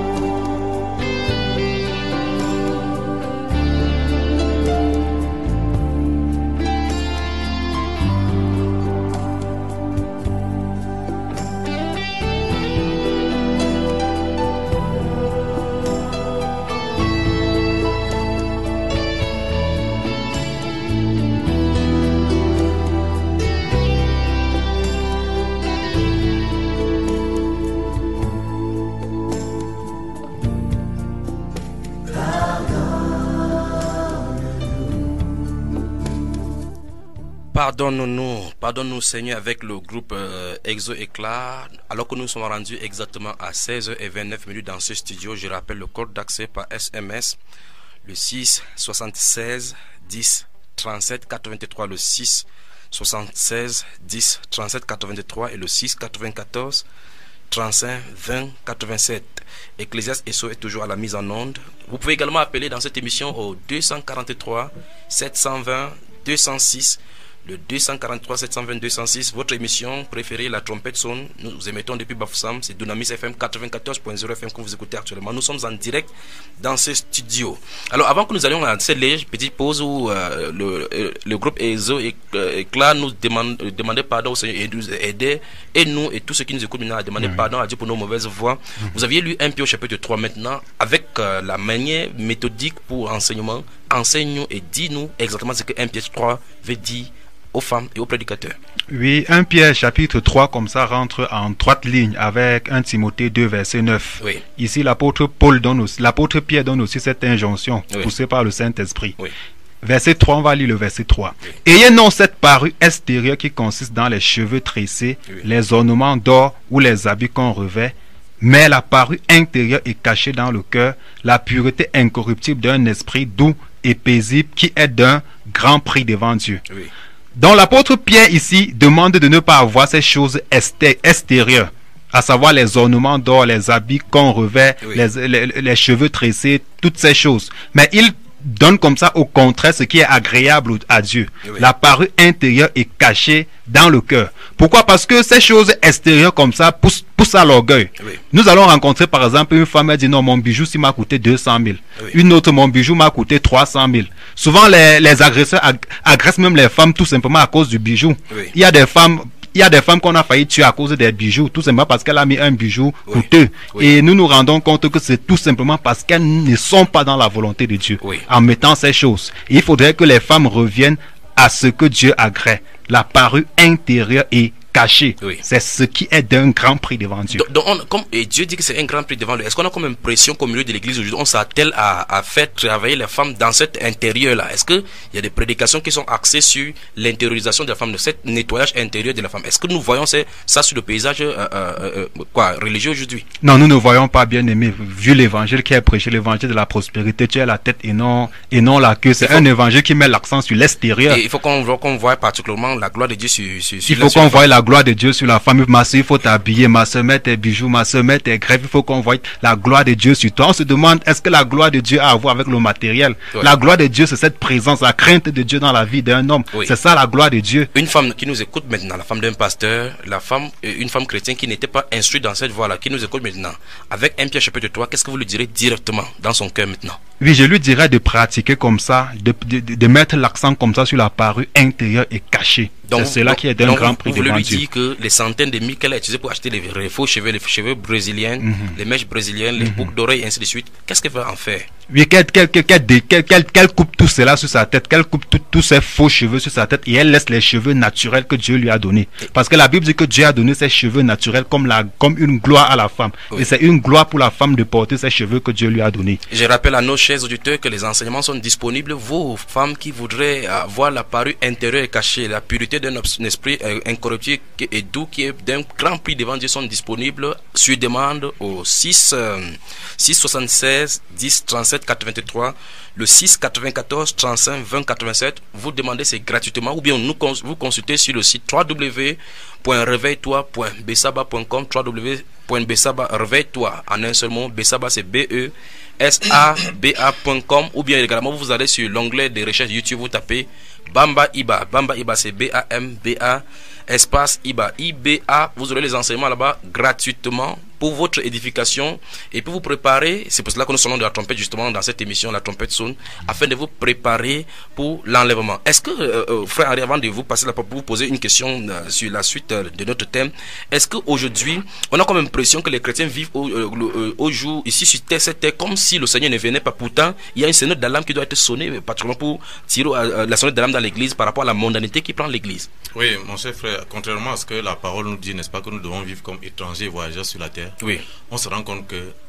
Pardonne-nous, pardonne-nous Seigneur avec le groupe euh, Exo Éclat, alors que nous sommes rendus exactement à seize heures vingt-neuf minutes dans ce studio. Je rappelle le code d'accès par S M S, le six soixante-seize dix trente-sept quatre-vingt-trois, le six soixante-seize dix trente-sept quatre-vingt-trois et le six quatre-vingt-quatorze trente-cinq vingt quatre-vingt-sept. Ecclésias Esso est toujours à la mise en onde. Vous pouvez également appeler dans cette émission au deux cent quarante-trois sept cent vingt deux cent six, le deux cent quarante-trois sept cent vingt deux cent six. Votre émission préférée, la trompette sonne. Nous vous émettons depuis Bafoussam, c'est Dunamis F M quatre-vingt-quatorze point zéro F M que vous écoutez actuellement. Nous sommes en direct dans ce studio. Alors avant que nous allions à cette légère petite pause où euh, le, euh, le groupe Ezo Éclat nous demande, euh, demandait pardon au Seigneur et nous aidait, et nous et tous ceux qui nous écoutent maintenant à demander oui. pardon à Dieu pour nos mauvaises voix. Mm-hmm. Vous aviez lu un Pierre au chapitre trois maintenant avec euh, la manière méthodique pour enseignement. Enseigne-nous et dis-nous exactement ce que un Pierre trois veut dire aux femmes et aux prédicateurs. Oui, un Pierre chapitre trois comme ça rentre en droite ligne avec un Timothée deux verset neuf. Oui. Ici l'apôtre Paul donne aussi, l'apôtre Pierre donne aussi cette injonction oui. poussée par le Saint-Esprit. Oui. Verset trois, on va lire le verset trois. Oui. Ayez non cette parure extérieure qui consiste dans les cheveux tressés, oui. les ornements d'or ou les habits qu'on revêt, mais la parure intérieure est cachée dans le cœur, la pureté incorruptible d'un esprit doux et paisible qui est d'un grand prix devant Dieu. Oui. Donc l'apôtre Pierre ici demande de ne pas avoir ces choses extérieures, à savoir les ornements d'or, les habits qu'on revêt, oui. les, les, les cheveux tressés, toutes ces choses. Mais il donne comme ça au contraire ce qui est agréable à Dieu. Oui. La parure intérieure est cachée dans le cœur. Pourquoi? Parce que ces choses extérieures comme ça poussent, poussent à l'orgueil. Oui. Nous allons rencontrer par exemple une femme, elle dit non, mon bijou s'il m'a coûté deux cent mille. Oui. Une autre, mon bijou m'a coûté trois cent mille. Souvent les, les agresseurs ag agressent même les femmes tout simplement à cause du bijou. Oui. Il y a des femmes Il y a des femmes qu'on a failli tuer à cause des bijoux, tout simplement parce qu'elle a mis un bijou oui. coûteux. Oui. Et nous nous rendons compte que c'est tout simplement parce qu'elles ne sont pas dans la volonté de Dieu oui. en mettant ces choses. Et il faudrait que les femmes reviennent à ce que Dieu agrée. La parure intérieure est cachée. Oui. C'est ce qui est d'un grand prix devant Dieu. Donc, donc on, comme, et Dieu dit que c'est un grand prix devant lui. Est-ce qu'on a comme impression qu'au milieu de l'église aujourd'hui, on s'attelle à, à faire travailler les femmes dans cet intérieur-là? Est-ce qu'il y a des prédications qui sont axées sur l'intériorisation de la femme, de cet nettoyage intérieur de la femme? Est-ce que nous voyons ça sur le paysage euh, euh, quoi, religieux aujourd'hui? Non, nous ne voyons pas, bien aimé. Vu l'évangile qui est prêché, l'évangile de la prospérité, tu as la tête et non, et non la queue. C'est un évangile qui met l'accent sur l'extérieur. Et il faut qu'on qu'on voit particulièrement la gloire de Dieu sur, sur, sur il faut qu'on voie la gloire de Dieu sur la femme. Ma soeur, il faut t'habiller, ma soeur, mettre tes bijoux, ma soeur, mettre tes greffes. Il faut qu'on voie la gloire de Dieu sur toi. On se demande, est-ce que la gloire de Dieu a à voir avec le matériel? Oui. La gloire de Dieu, c'est cette présence, la crainte de Dieu dans la vie d'un homme. Oui. C'est ça la gloire de Dieu. Une femme qui nous écoute maintenant, la femme d'un pasteur, la femme, une femme chrétienne qui n'était pas instruite dans cette voie-là, qui nous écoute maintenant, avec un Pierre chapitre trois, qu'est-ce que vous lui direz directement dans son cœur maintenant? Oui, je lui dirais de pratiquer comme ça, de, de, de mettre l'accent comme ça sur la parure intérieure et cachée. C'est cela qui est d'un grand prix devant Dieu. Vous voulez lui dire que les centaines de mille qu'elle a utilisées pour acheter les, les faux cheveux, les cheveux brésiliens, mm-hmm. les mèches brésiliennes, les mm-hmm. boucles d'oreilles, ainsi de suite, qu'est-ce qu'elle va en faire? Oui, qu'elle qu'elle, qu'elle, qu'elle, qu'elle, qu'elle coupe tout cela sur sa tête, qu'elle coupe tous tout ces faux cheveux sur sa tête et elle laisse les cheveux naturels que Dieu lui a donnés. Parce que la Bible dit que Dieu a donné ses cheveux naturels comme, la, comme une gloire à la femme. Oui. Et c'est une gloire pour la femme de porter ces cheveux que Dieu lui a donnés. Je rappelle à nos chers auditeurs que les enseignements sont disponibles. Vous, femmes qui voudraient avoir la parure intérieure et cachée, la pureté d'un esprit incorruptible et doux qui est d'un grand prix devant Dieu sont disponibles sur demande au six soixante-seize dix trente-sept quatre-vingt-trois, le six quatre-vingt-quatorze trente-cinq vingt quatre-vingt-sept. Vous demandez, c'est gratuitement, ou bien nous vous consultez sur le site w w w point réveille toi point besaba point com, w w w point besaba réveille toi en un seul mot. Besaba c'est B E S A B A point com, ou bien également vous allez sur l'onglet de recherche YouTube, vous tapez Bamba Iba. Bamba Iba c'est B A M B A espace Iba, I B A. Vous aurez les enseignements là-bas gratuitement pour votre édification et pour vous préparer. C'est pour cela que nous sommes de la trompette justement dans cette émission, la trompette sonne, afin de vous préparer pour l'enlèvement. Est-ce que, euh, frère, avant de vous passer la parole pour vous poser une question euh, sur la suite euh, de notre thème, est-ce qu'aujourd'hui, on a comme impression que les chrétiens vivent au, euh, au jour, ici sur terre, cette terre, comme si le Seigneur ne venait pas? Pourtant, il y a une sonnette d'alarme qui doit être sonnée, particulièrement pour tirer euh, la sonnette d'alarme dans l'église par rapport à la mondanité qui prend l'église. Oui, mon cher frère, contrairement à ce que la parole nous dit, n'est-ce pas, que nous devons vivre comme étrangers et voyageurs sur la terre. Oui. On se rend compte que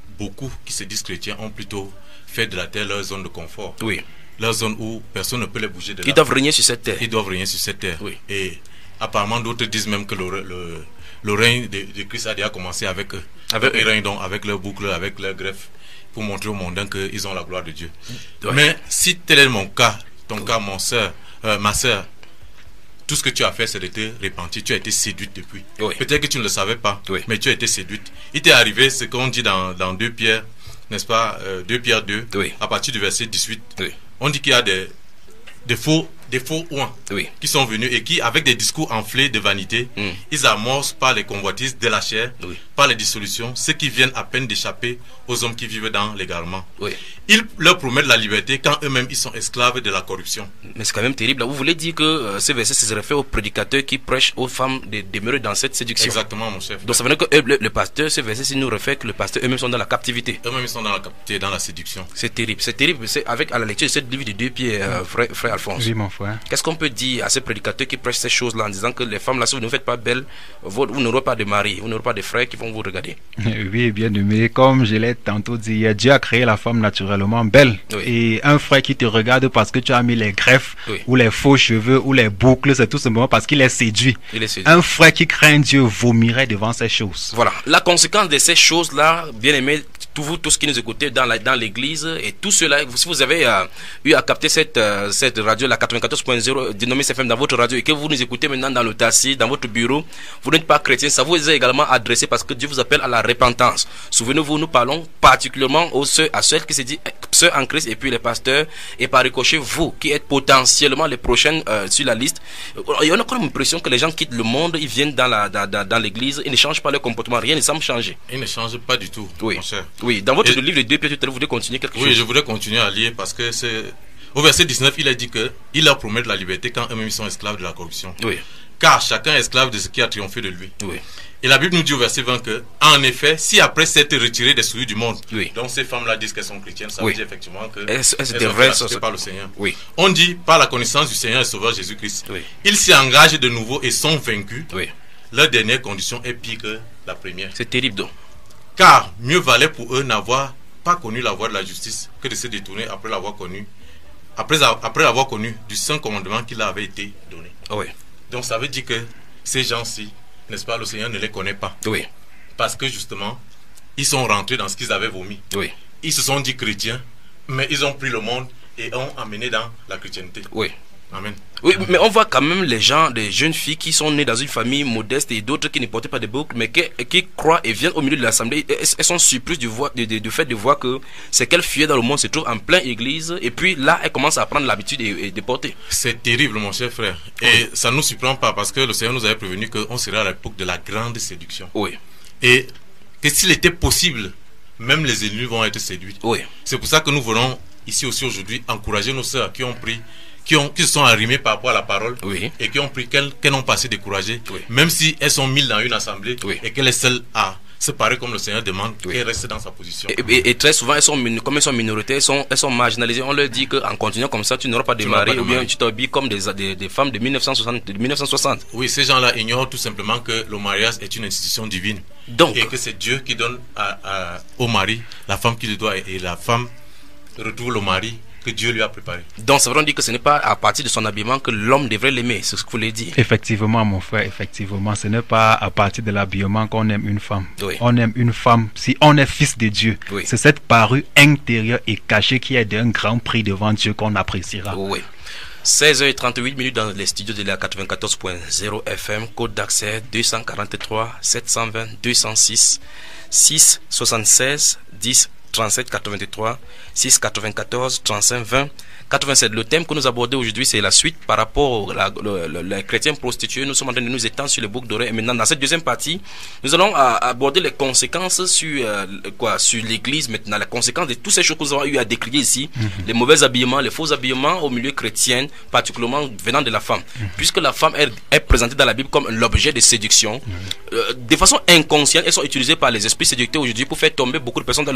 beaucoup qui se disent chrétiens ont plutôt fait de la terre leur zone de confort. Oui. Leur zone où personne ne peut les bouger de là. Ils doivent régner sur cette terre. Ils doivent régner sur cette terre. Oui. Et apparemment, d'autres disent même que le, le, le règne de, de Christ a déjà commencé avec eux. Avec Ils eux. règnent donc avec leur boucle, avec leur greffe, pour montrer au mondain qu'ils ont la gloire de Dieu. Ouais. Mais si tel est mon cas, ton oui. cas, mon soeur, euh, ma soeur, tout ce que tu as fait, c'est de te repentir. Tu as été séduite depuis. Oui. Peut-être que tu ne le savais pas, oui. mais tu as été séduite. Il t'est arrivé ce qu'on dit dans, dans deux Pierre, n'est-ce pas, euh, deux Pierre deux, oui. à partir du verset dix-huit. Oui. On dit qu'il y a des, des faux, des faux ouins oui. qui sont venus et qui, avec des discours enflés de vanité, mm. ils amorcent par les convoitises de la chair, oui. par les dissolutions, ceux qui viennent à peine d'échapper aux hommes qui vivent dans l'égarement. Oui. Ils leur promettent la liberté quand eux-mêmes ils sont esclaves de la corruption. Mais c'est quand même terrible. Vous voulez dire que euh, ce verset se réfère aux prédicateurs qui prêchent aux femmes de demeurer dans cette séduction. Exactement, mon chef. Donc ça veut dire que eux, le, le pasteur, ce verset nous réfère que le pasteur eux-mêmes sont dans la captivité. Eux-mêmes ils sont dans la captivité, dans la séduction. C'est terrible. C'est terrible. C'est avec à la lecture de cette livre de deux Pierre, euh, frère, frère Alphonse. Oui, mon frère. Qu'est-ce qu'on peut dire à ces prédicateurs qui prêchent ces choses-là en disant que les femmes là, si vous ne vous faites pas belles, vous, vous n'aurez pas de mari, vous n'aurez pas de frères qui vont vous regarder. Oui, bien aimé. Comme je l'ai tantôt dit, Dieu a créé la femme naturellement belle. Oui. Et un frère qui te regarde parce que tu as mis les greffes, oui. ou les faux cheveux, ou les boucles, c'est tout simplement parce qu'il est séduit. Il est séduit. Un frère qui craint Dieu vomirait devant ces choses. Voilà. La conséquence de ces choses-là, bien aimé, tous vous, tous qui nous écoutez dans la, dans l'église, et tout cela, si vous avez euh, eu à capter cette, euh, cette radio, la quatre-vingt-quatorze point zéro Dynamis F M dans votre radio, et que vous nous écoutez maintenant dans le taxi, dans votre bureau, vous n'êtes pas chrétien, ça vous est également adressé parce que Dieu vous appelle à la repentance. Souvenez-vous, nous parlons particulièrement aux ceux, à ceux qui se disent ceux en Christ et puis les pasteurs, et par ricochet, vous qui êtes potentiellement les prochaines euh, sur la liste. Il y a encore l'impression que les gens quittent le monde, ils viennent dans, la, dans, dans, dans l'église, ils ne changent pas leur comportement, rien ne semble changer. Ils ne changent pas du tout, oui. mon cher. Oui, dans votre et, livre de deux Pierre, vous voulez continuer quelque oui, chose? Oui, je voudrais continuer à lire parce que c'est... Au verset dix-neuf, il a dit que il leur promet de la liberté quand eux-mêmes sont esclaves de la corruption. Oui. Car chacun est esclave de ce qui a triomphé de lui. Oui. Et la Bible nous dit au verset vingt que, en effet, si après s'être retiré des souillures du monde, oui. donc ces femmes-là disent qu'elles sont chrétiennes, ça oui. veut dire effectivement que elles, elles, elles elles sont achetées par le Seigneur. Oui. On dit par la connaissance du Seigneur et Sauveur Jésus-Christ. Oui. Ils s'y engagent de nouveau et sont vaincus. Oui. Leur dernière condition est pire que la première. C'est terrible donc. Car mieux valait pour eux n'avoir pas connu la voie de la justice que de se détourner après l'avoir connu, après, après l'avoir connu du saint commandement qui leur avait été donné. Oui. Donc ça veut dire que ces gens-ci, n'est-ce pas, le Seigneur ne les connaît pas. Oui. Parce que justement, ils sont rentrés dans ce qu'ils avaient vomi. Oui. Ils se sont dit chrétiens, mais ils ont pris le monde et ont amené dans la chrétienté. Oui. Amen. Oui, mais on voit quand même les gens, des jeunes filles qui sont nées dans une famille modeste et d'autres qui ne portaient pas de boucles, mais qui, qui croient et viennent au milieu de l'assemblée. Elles, elles sont surprises du, du, du, du fait de voir que c'est qu'elles fuyaient dans le monde se trouvent en pleine église et puis là, elles commencent à prendre l'habitude de, de porter. C'est terrible, mon cher frère. Et oui. ça ne nous surprend pas parce que le Seigneur nous avait prévenu qu'on serait à l'époque de la grande séduction. Oui. Et que s'il était possible, même les élus vont être séduits. Oui. C'est pour ça que nous voulons ici aussi aujourd'hui encourager nos sœurs qui ont pris Qui, ont, qui se sont arrimés par rapport à la parole, oui. et qui ont pris qu'elles qu'elles n'ont pas assez découragées, oui. même si elles sont mille dans une assemblée, oui. et qu'elle est seule à se parer comme le Seigneur demande, oui. qu'elle reste dans sa position. Et, et, et très souvent, elles sont, comme elles sont minoritaires, elles sont, elles sont marginalisées. On leur dit qu'en continuant comme ça, tu n'auras pas de mari, ou bien tu t'habilles comme des, des, des femmes de mille neuf cent soixante. Oui, ces gens-là ignorent tout simplement que le mariage est une institution divine. Donc, et que c'est Dieu qui donne à, à, au mari la femme qu'il doit, et la femme retrouve le mari que Dieu lui a préparé. Donc ça veut dire que ce n'est pas à partir de son habillement que l'homme devrait l'aimer, c'est ce que vous voulez dire. Effectivement, mon frère, effectivement, ce n'est pas à partir de l'habillement qu'on aime une femme. Oui. On aime une femme si on est fils de Dieu. Oui. C'est cette parure intérieure et cachée qui est d'un grand prix devant Dieu qu'on appréciera. Oui. seize heures trente-huit minutes dans les studios de la quatre-vingt-quatorze point zéro F M, code d'accès deux cent quarante-trois sept cent vingt deux cent six, six soixante-seize dix trente-sept quatre-vingt-trois, six quatre-vingt-quatorze trente-cinq vingt quatre-vingt-sept. Le thème que nous abordons aujourd'hui, c'est la suite par rapport aux chrétiens prostitués. Nous sommes en train de nous étendre sur les boucles d'oreilles. Et maintenant, dans cette deuxième partie, nous allons aborder les conséquences sur euh, quoi, sur l'Église. Maintenant, les conséquences de toutes ces choses que nous avons eu à décrire ici, mm-hmm. les mauvais habillements, les faux habillements au milieu chrétien, particulièrement venant de la femme, mm-hmm. puisque la femme est, est présentée dans la Bible comme l'objet de séduction. Mm-hmm. Euh, de façon inconsciente, elles sont utilisées par les esprits séducteurs aujourd'hui pour faire tomber beaucoup de personnes dans le péché.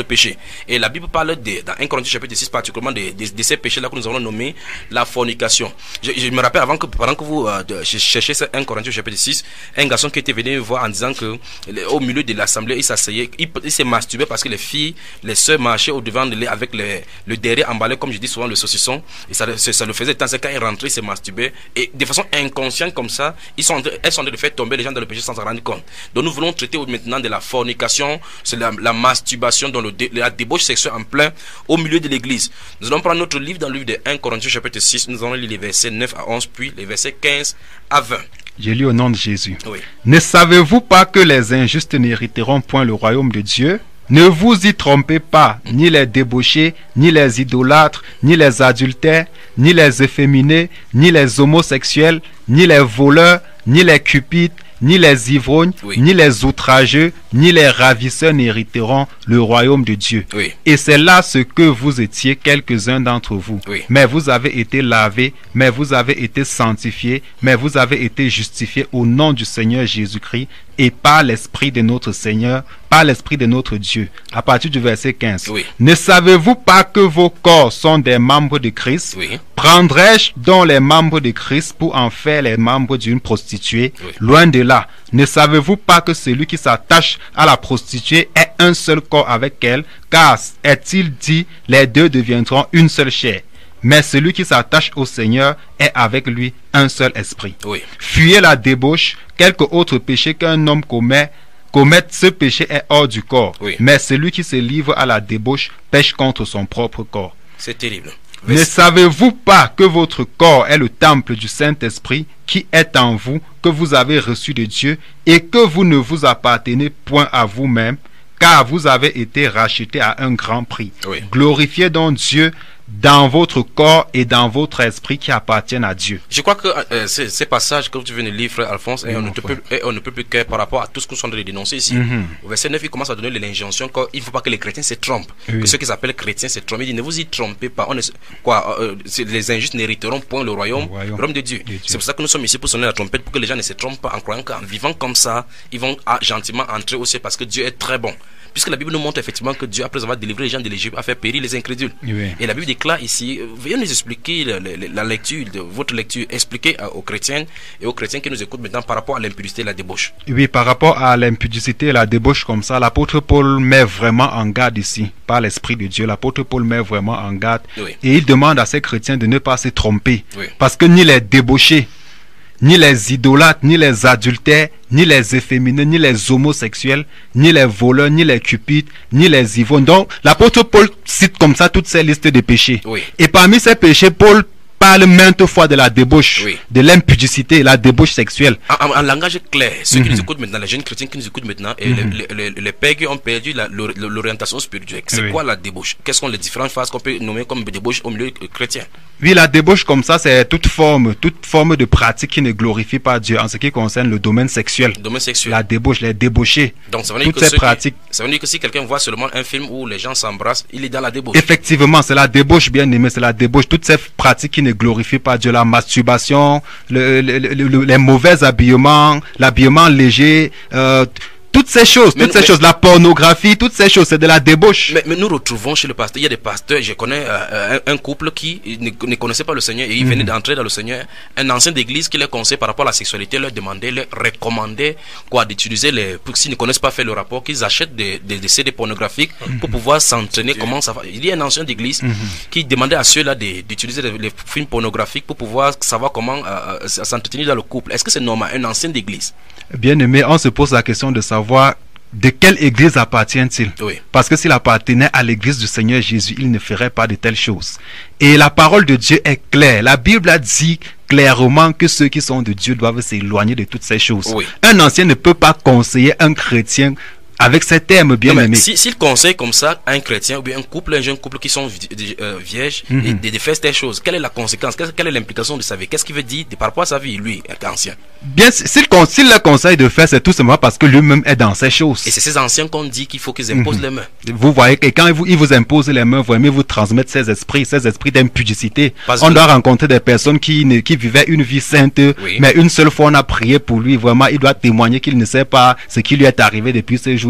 Et la Bible parle de, dans un Corinthiens chapitre six particulièrement de, de, de ces péchés-là que nous avons nommés la fornication. Je, je me rappelle avant que pendant que vous euh, cherchez ce un Corinthiens chapitre six, un garçon qui était venu me voir en disant que au milieu de l'assemblée, il s'asseyait, il, il s'est masturbé parce que les filles, les sœurs marchaient au devant de lui avec les, le derrière emballé, comme je dis souvent, le saucisson. Et ça, ça, ça le faisait tant, c'est quand il rentrait, il s'est masturbé. Et de façon inconsciente comme ça, ils sont, elles sont en train de faire tomber les gens dans le péché sans s'en rendre compte. Donc nous voulons traiter maintenant de la fornication, c'est la, la masturbation, dans le, la débauche sexuelle en plein au milieu de l'église. Nous allons prendre notre livre dans le livre de un Corinthiens chapitre six, nous allons lire les versets neuf à onze, puis les versets quinze à vingt. Je lis au nom de Jésus. Oui. Ne savez-vous pas que les injustes n'hériteront point le royaume de Dieu? Ne vous y trompez pas, ni les débauchés, ni les idolâtres, ni les adultères, ni les efféminés, ni les homosexuels, ni les voleurs, ni les cupides, ni les ivrognes, oui. ni les outrageux, ni les ravisseurs n'hériteront le royaume de Dieu. Oui. Et c'est là ce que vous étiez quelques-uns d'entre vous. Oui. Mais vous avez été lavés, mais vous avez été sanctifiés, mais vous avez été justifiés au nom du Seigneur Jésus-Christ et par l'Esprit de notre Seigneur, par l'Esprit de notre Dieu. À partir du verset quinze. Oui. Ne savez-vous pas que vos corps sont des membres de Christ? Oui. Prendrais-je donc les membres de Christ pour en faire les membres d'une prostituée? Oui. Loin de là. Ne savez-vous pas que celui qui s'attache à la prostituée est un seul corps avec elle? Car est-il dit, les deux deviendront une seule chair? Mais celui qui s'attache au Seigneur est avec lui un seul esprit. Oui. Fuyez la débauche. Quelque autre péché qu'un homme commet, commettre ce péché est hors du corps. Oui. Mais celui qui se livre à la débauche pêche contre son propre corps. C'est terrible. Ne savez-vous pas que votre corps est le temple du Saint-Esprit qui est en vous, que vous avez reçu de Dieu, et que vous ne vous appartenez point à vous-même, car vous avez été rachetés à un grand prix. Oui. Glorifiez donc Dieu dans votre corps et dans votre esprit qui appartiennent à Dieu. Je crois que euh, ces, ces passages que tu viens de lire, frère Alphonse, et on, ne peut, et on ne peut plus que par rapport à tout ce que nous sommes en train de dénoncer ici. Mm-hmm. Au verset neuf, il commence à donner l'injonction qu'il ne faut pas que les chrétiens se trompent. Oui. Que ceux qui s'appellent chrétiens se trompent. Il dit ne vous y trompez pas. On est, quoi, euh, les injustes n'hériteront point le royaume, le royaume, le royaume de Dieu. Dieu. C'est pour ça que nous sommes ici pour sonner la trompette, pour que les gens ne se trompent pas en croyant qu'en vivant comme ça, ils vont ah, gentiment entrer aussi parce que Dieu est très bon. Puisque la Bible nous montre effectivement que Dieu, après avoir délivré les gens de l'Égypte, a fait périr les incrédules. Oui. Et la Bible déclare ici, veuillez nous expliquer la, la, la lecture, de votre lecture, expliquer aux chrétiens et aux chrétiens qui nous écoutent maintenant par rapport à l'impudicité et la débauche. Oui, par rapport à l'impudicité et la débauche comme ça, l'apôtre Paul met vraiment en garde ici, par l'Esprit de Dieu. L'apôtre Paul met vraiment en garde. Oui. Et il demande à ses chrétiens de ne pas se tromper. Oui. Parce que ni les débauchés, ni les idolâtres, ni les adultères, ni les efféminés, ni les homosexuels, ni les voleurs, ni les cupides, ni les ivrognes. Donc, l'apôtre Paul cite comme ça toutes ces listes de péchés. Oui. Et parmi ces péchés, Paul parle maintes fois de la débauche, oui. de l'impudicité, la débauche sexuelle. En, en, en langage clair, ceux mm-hmm. qui nous écoutent maintenant, les jeunes chrétiens qui nous écoutent maintenant, et mm-hmm. les, les, les, les pères qui ont perdu la, l'orientation spirituelle. C'est oui. quoi la débauche? Quelles sont les différentes phases qu'on peut nommer comme débauche au milieu chrétien? Oui, la débauche comme ça, c'est toute forme, toute forme de pratique qui ne glorifie pas Dieu en ce qui concerne le domaine sexuel. Le domaine sexuel. La débauche, les débauchés. Donc ça veut dire toutes que ces pratiques. Qui, ça veut dire que si quelqu'un voit seulement un film où les gens s'embrassent, il est dans la débauche. Effectivement, c'est la débauche, bien aimé, c'est la débauche. Toutes ces pratiques qui ne glorifient pas Dieu, la masturbation, le, le, le, le, les mauvais habillements, l'habillement léger, euh, toutes ces choses, mais toutes nous, ces mais, choses, la pornographie, toutes ces choses, c'est de la débauche. Mais, mais nous retrouvons chez le pasteur, il y a des pasteurs, je connais euh, un, un couple qui ne, ne connaissait pas le Seigneur et il mm-hmm. venait d'entrer dans le Seigneur. Un ancien d'église qui les conseillait par rapport à la sexualité, leur demandait, leur recommandait quoi, d'utiliser les, pour s'ils ne connaissent pas faire le rapport, qu'ils achètent des, des, des C D pornographiques mm-hmm. pour pouvoir s'entraîner comment ça va. Il y a un ancien d'église mm-hmm. qui demandait à ceux-là d'utiliser les, les films pornographiques pour pouvoir savoir comment euh, s'entretenir dans le couple. Est-ce que c'est normal, un ancien d'église? Bien aimé, on se pose la question de savoir de quelle église appartient-il? Oui. Parce que s'il appartenait à l'église du Seigneur Jésus, il ne ferait pas de telles choses. Et la parole de Dieu est claire. La Bible a dit clairement que ceux qui sont de Dieu doivent s'éloigner de toutes ces choses. Oui. Un ancien ne peut pas conseiller un chrétien avec ces termes bien aimés. S'il si, si conseille comme ça à un chrétien ou bien un couple, un jeune couple qui sont vi euh, vierges mm-hmm. et de, de faire ces choses, quelle est la conséquence? Quelle, quelle est l'implication de sa vie? Qu'est-ce qu'il veut dire de, par rapport à sa vie, lui, ancien? Bien, s'il le conseille de faire, c'est tout simplement parce que lui-même est dans ces choses. Et c'est ces anciens qu'on dit qu'il faut qu'ils imposent mm-hmm. les mains. Vous voyez que quand il vous, il vous impose les mains, vous aimez vous transmettre ces esprits, ces esprits d'impudicité. On que... doit rencontrer des personnes qui, ne, qui vivaient une vie sainte, oui. mais une seule fois on a prié pour lui, vraiment, il doit témoigner qu'il ne sait pas ce qui lui est arrivé depuis ce jour.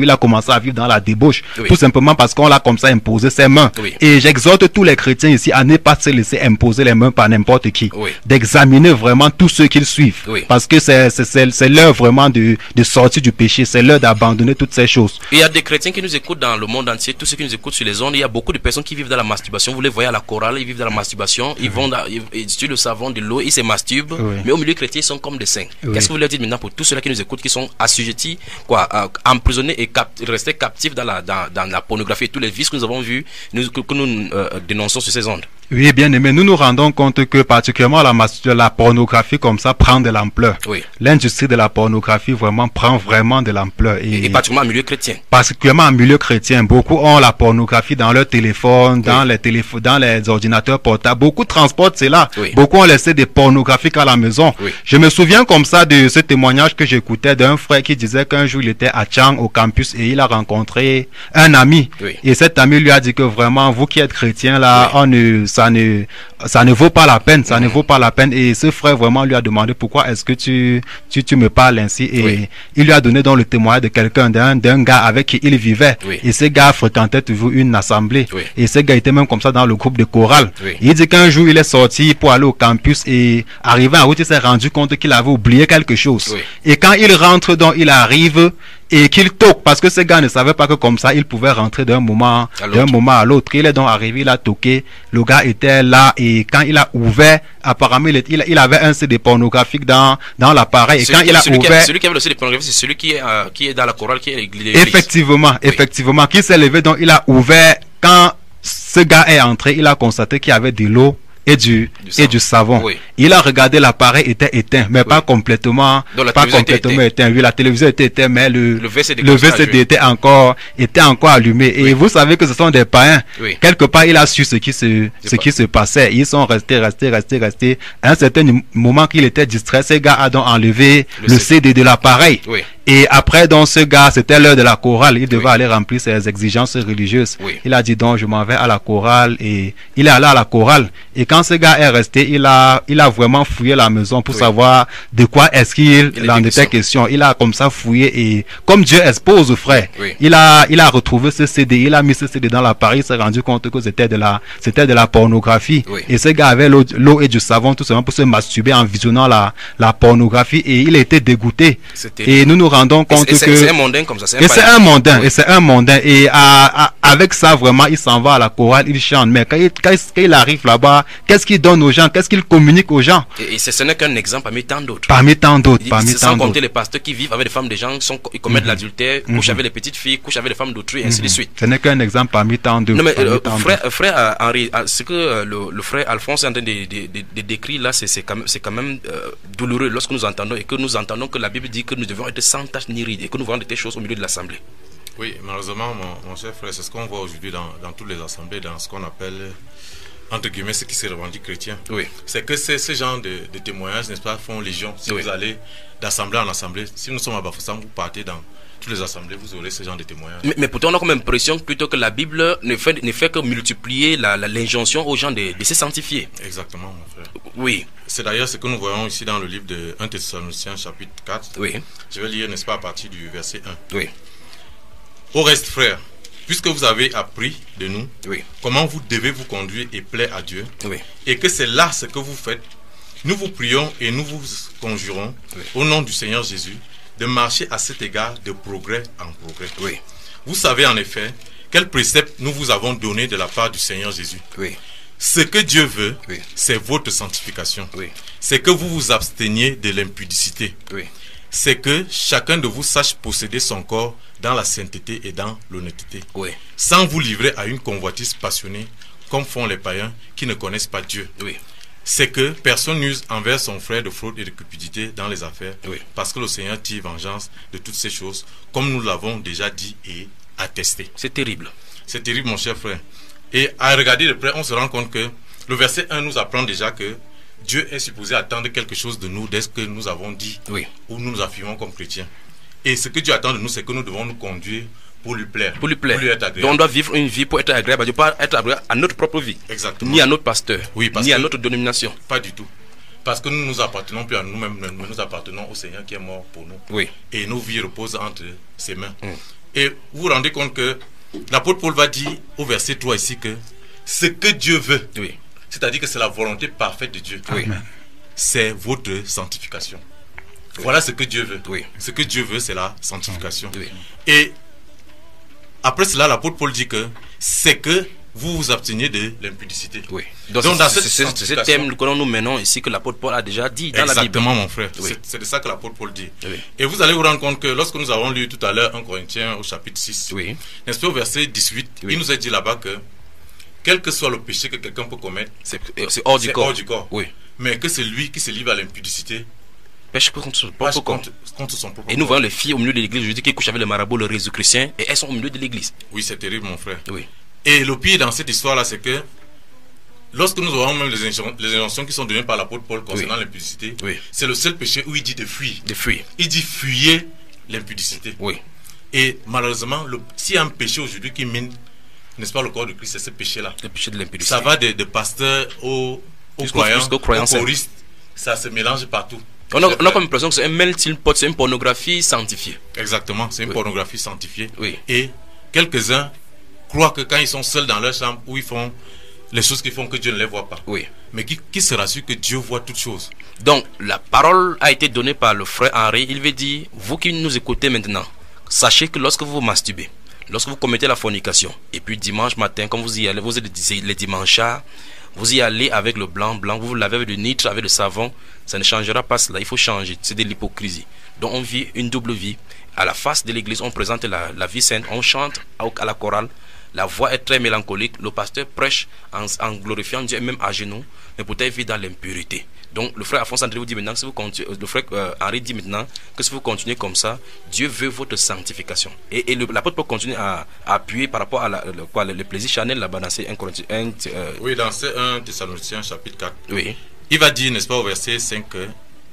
il a commencé à vivre dans la débauche, oui. tout simplement parce qu'on l'a comme ça imposé ses mains. Oui. Et j'exhorte tous les chrétiens ici à ne pas se laisser imposer les mains par n'importe qui, oui. d'examiner vraiment tous ceux qu'ils suivent, oui. parce que c'est c'est l'heure vraiment de, de sortir du péché, c'est l'heure d'abandonner toutes ces choses. Il y a des chrétiens qui nous écoutent dans le monde entier, tous ceux qui nous écoutent sur les ondes, il y a beaucoup de personnes qui vivent dans la masturbation. Vous les voyez à la chorale, ils vivent dans la masturbation, ils vont dans, ils, ils utilisent le savon, de l'eau, ils se masturbent, oui. mais au milieu chrétien, ils sont comme des saints. Oui. Qu'est-ce que vous leur dites maintenant pour tous ceux-là qui nous écoutent, qui sont assujettis, quoi, euh, emprisonnés et cap restés captifs dans la, dans, dans la pornographie et tous les vices que nous avons vus, nous, que, que nous euh, dénonçons sur ces ondes? Oui, bien aimé, nous nous rendons compte que particulièrement la, la pornographie comme ça prend de l'ampleur. Oui. L'industrie de la pornographie vraiment prend vraiment de l'ampleur. Et, et, et particulièrement en milieu chrétien. Particulièrement en milieu chrétien. Beaucoup ont la pornographie dans leur téléphone, oui. dans les téléphones, dans les ordinateurs portables. Beaucoup transportent cela. Oui. Beaucoup ont laissé des pornographiques à la maison. Oui. Je me souviens comme ça de ce témoignage que j'écoutais d'un frère qui disait qu'un jour il était à Chang au campus et il a rencontré un ami. Oui. Et cet ami lui a dit que vraiment, vous qui êtes chrétien là, oui. on ne, ça ne, ça ne vaut pas la peine, ça mmh. ne vaut pas la peine. Et ce frère vraiment lui a demandé pourquoi est-ce que tu, tu, tu me parles ainsi. Et oui. il lui a donné dans le témoignage de quelqu'un, d'un, d'un gars avec qui il vivait. Oui. Et ce gars fréquentait toujours une assemblée. Oui. Et ce gars était même comme ça dans le groupe de chorale. Oui. Il dit qu'un jour il est sorti pour aller au campus et arrivé en route, il s'est rendu compte qu'il avait oublié quelque chose. Oui. Et quand il rentre, donc il arrive et qu'il toque, parce que ce gars ne savait pas que comme ça il pouvait rentrer d'un moment d'un moment à l'autre. Il est donc arrivé, il a toqué, le gars était là et quand il a ouvert, apparemment il, il, il avait un C D pornographique dans dans l'appareil et celui quand qui, il a celui ouvert, qui a, celui qui avait le C D pornographique, c'est celui qui est euh, qui est dans la chorale, qui est l'église. Effectivement, oui. effectivement, qui s'est levé, donc il a ouvert. Quand ce gars est entré, il a constaté qu'il y avait de l'eau et du, du et du savon. Oui. Il a regardé, l'appareil était éteint, mais oui. pas complètement, pas complètement éteint. Oui, la télévision était éteinte, mais le, le V C D, le V C D était encore, était encore allumé. Oui. Et vous savez que ce sont des païens. Oui. Quelque part, il a su ce qui se, ce pas. qui se passait. Ils sont restés, restés, restés, restés. À un certain moment qu'il était distrait, ce gars a donc enlevé le, le C D de l'appareil. Oui. Et après, donc, ce gars, c'était l'heure de la chorale. Il devait oui. aller remplir ses exigences religieuses. Oui. Il a dit, donc, je m'en vais à la chorale. Et il est allé à la chorale. Et quand ce gars est resté, il a, il a vraiment fouillé la maison pour oui. savoir de quoi est-ce qu'il en était question. Il a comme ça fouillé et, comme Dieu expose, frère, oui. il a, il a retrouvé ce C D. Il a mis ce C D dans l'appareil. Il s'est rendu compte que c'était de la, c'était de la pornographie. Oui. Et ce gars avait l'eau, l'eau et du savon, tout simplement pour se masturber en visionnant la, la pornographie. Et il était dégoûté. Et nous nous rendons compte et que c'est un mondain comme ça, c'est et c'est un mondain oui. et c'est un mondain et à, à, avec ça vraiment il s'en va à la chorale, il chante, mais quand il, quand il, quand il arrive là-bas, qu'est-ce qu'il donne aux gens, qu'est-ce qu'il communique aux gens? Et, et ce, ce n'est qu'un exemple parmi tant d'autres. Parmi tant d'autres, parmi tant sans d'autres. compter les pasteurs qui vivent avec des femmes des gens, sont, ils commettent mm-hmm. l'adultère, mm-hmm. couchent avec les petites filles, couchent avec les femmes d'autrui, et ainsi mm-hmm. de suite. Ce n'est qu'un exemple parmi tant d'autres. Non mais euh, frère, frère Henri, ce que euh, le, le frère Alphonse est en train de, de, de, de décrire là, c'est quand même, c'est quand même euh, douloureux lorsque nous entendons et que nous entendons que la Bible dit que nous devons être sans tache ni ride et que nous voyons des choses au milieu de l'assemblée. Oui, malheureusement, mon, mon cher frère, c'est ce qu'on voit aujourd'hui dans, dans toutes les assemblées, dans ce qu'on appelle, entre guillemets, ce qui se revendique chrétien. Oui. C'est que ces, ce genre de, de témoignages, n'est-ce pas, font légion. Si oui. vous allez d'assemblée en assemblée, si nous sommes à Bafoussam, vous partez dans toutes les assemblées, vous aurez ce genre de témoignages. Mais, mais pourtant, on a comme impression plutôt que la Bible ne fait, ne fait que multiplier la, la, l'injonction aux gens de, de se sanctifier. Exactement, mon frère. Oui. C'est d'ailleurs ce que nous voyons ici dans le livre de premier Thessaloniciens, chapitre quatre. Oui. Je vais lire, n'est-ce pas, à partir du verset un. Oui. Au reste, frères, puisque vous avez appris de nous oui. comment vous devez vous conduire et plaire à Dieu, oui. et que c'est là ce que vous faites, nous vous prions et nous vous conjurons, oui. au nom du Seigneur Jésus, de marcher à cet égard de progrès en progrès. Oui. Vous savez en effet quel précepte nous vous avons donné de la part du Seigneur Jésus. Oui. Ce que Dieu veut, oui. c'est votre sanctification. Oui. C'est que vous vous absteniez de l'impudicité. Oui. C'est que chacun de vous sache posséder son corps dans la sainteté et dans l'honnêteté. Oui. Sans vous livrer à une convoitise passionnée, comme font les païens qui ne connaissent pas Dieu. Oui. C'est que personne n'use envers son frère de fraude et de cupidité dans les affaires, oui. parce que le Seigneur tire vengeance de toutes ces choses, comme nous l'avons déjà dit et attesté. C'est terrible. C'est terrible, mon cher frère. Et à regarder de près, on se rend compte que le verset un nous apprend déjà que Dieu est supposé attendre quelque chose de nous dès ce que nous avons dit, oui. ou nous nous affirmons comme chrétiens. Et ce que Dieu attend de nous, c'est que nous devons nous conduire pour lui plaire. Pour lui plaire. Pour lui être agréable. Donc on doit vivre une vie pour être agréable. Dieu, pas être agréable à notre propre vie. Exactement. Ni à notre pasteur. Oui, parce ni que, à notre dénomination. Pas du tout. Parce que nous nous appartenons plus à nous-mêmes, nous nous appartenons au Seigneur qui est mort pour nous. Oui. Et nos vies reposent entre ses mains. Mm. Et vous vous rendez compte que l'apôtre Paul va dire au verset trois ici que ce que Dieu veut, oui. c'est-à-dire que c'est la volonté parfaite de Dieu, oui. c'est votre sanctification. Oui. Voilà ce que Dieu veut. Oui. Ce que Dieu veut, c'est la sanctification. Oui. Et après cela, l'apôtre Paul dit que c'est que vous vous absteniez de l'impudicité. Oui. Donc, Donc dans c'est, cette c'est, c'est ce thème que nous menons ici, que l'apôtre Paul a déjà dit dans la Bible. Exactement, mon frère. Oui. C'est, c'est de ça que l'apôtre Paul dit. Oui. Et vous allez vous rendre compte que lorsque nous avons lu tout à l'heure un Corinthiens au chapitre six, oui. n'est-ce pas, au verset dix-huit, oui. il nous a dit là-bas que quel que soit le péché que quelqu'un peut commettre, c'est, c'est, hors, du c'est corps. hors du corps. Oui. Mais que c'est lui qui se livre à l'impudicité, pêche contre son propre corps. Contre, contre son propre et nous voyons les filles au milieu de l'église, je dis qui couchent avec le marabout, le réseau chrétien, et elles sont au milieu de l'église. Oui, c'est terrible, mon frère. Oui. Et le pire dans cette histoire-là, c'est que lorsque nous avons même les injonctions, les injonctions qui sont données par l'apôtre Paul concernant oui. l'impudicité, oui. c'est le seul péché où il dit de fuir. De fuir. Il dit fuyez l'impudicité. Oui. Et malheureusement, le, s'il y a un péché aujourd'hui qui mine, n'est-ce pas, le corps de Christ, c'est ce péché-là. Le péché de l'impudicité. Ça va de, de pasteurs aux, aux croyants, aux choristes, ça se mélange partout. On a, on a comme l'impression que c'est un melting pot, c'est une pornographie sanctifiée. Exactement, c'est une oui. pornographie sanctifiée. Oui. Et quelques-uns croient que quand ils sont seuls dans leur chambre, où ils font les choses qui font que Dieu ne les voit pas. Oui. Mais qui, qui se rassure que Dieu voit toutes choses. Donc, la parole a été donnée par le frère Henri. Il veut dire, vous qui nous écoutez maintenant, sachez que lorsque vous vous masturbez, lorsque vous commettez la fornication, et puis dimanche matin, quand vous y allez, vous êtes les dimanchards, vous y allez avec le blanc, blanc, vous vous lavez avec du nitre, avec du savon, ça ne changera pas cela, il faut changer, c'est de l'hypocrisie. Donc on vit une double vie. À la face de l'église, on présente la, la vie sainte, on chante à la chorale, la voix est très mélancolique, le pasteur prêche en, en glorifiant Dieu, même à genoux, mais peut-être vit dans l'impurité. Donc le frère Alphonse André vous dit maintenant, si vous continuez, le frère euh, Henri dit maintenant que si vous continuez comme ça, Dieu veut votre sanctification. Et, et le, l'apôtre peut continuer à, à appuyer par rapport à la, le, quoi, le, le plaisir charnel là-bas dans ces un Corinthiens. Euh... Oui, dans ces un Thessaloniciens chapitre quatre. Oui. Il va dire, n'est-ce pas, au verset cinq, que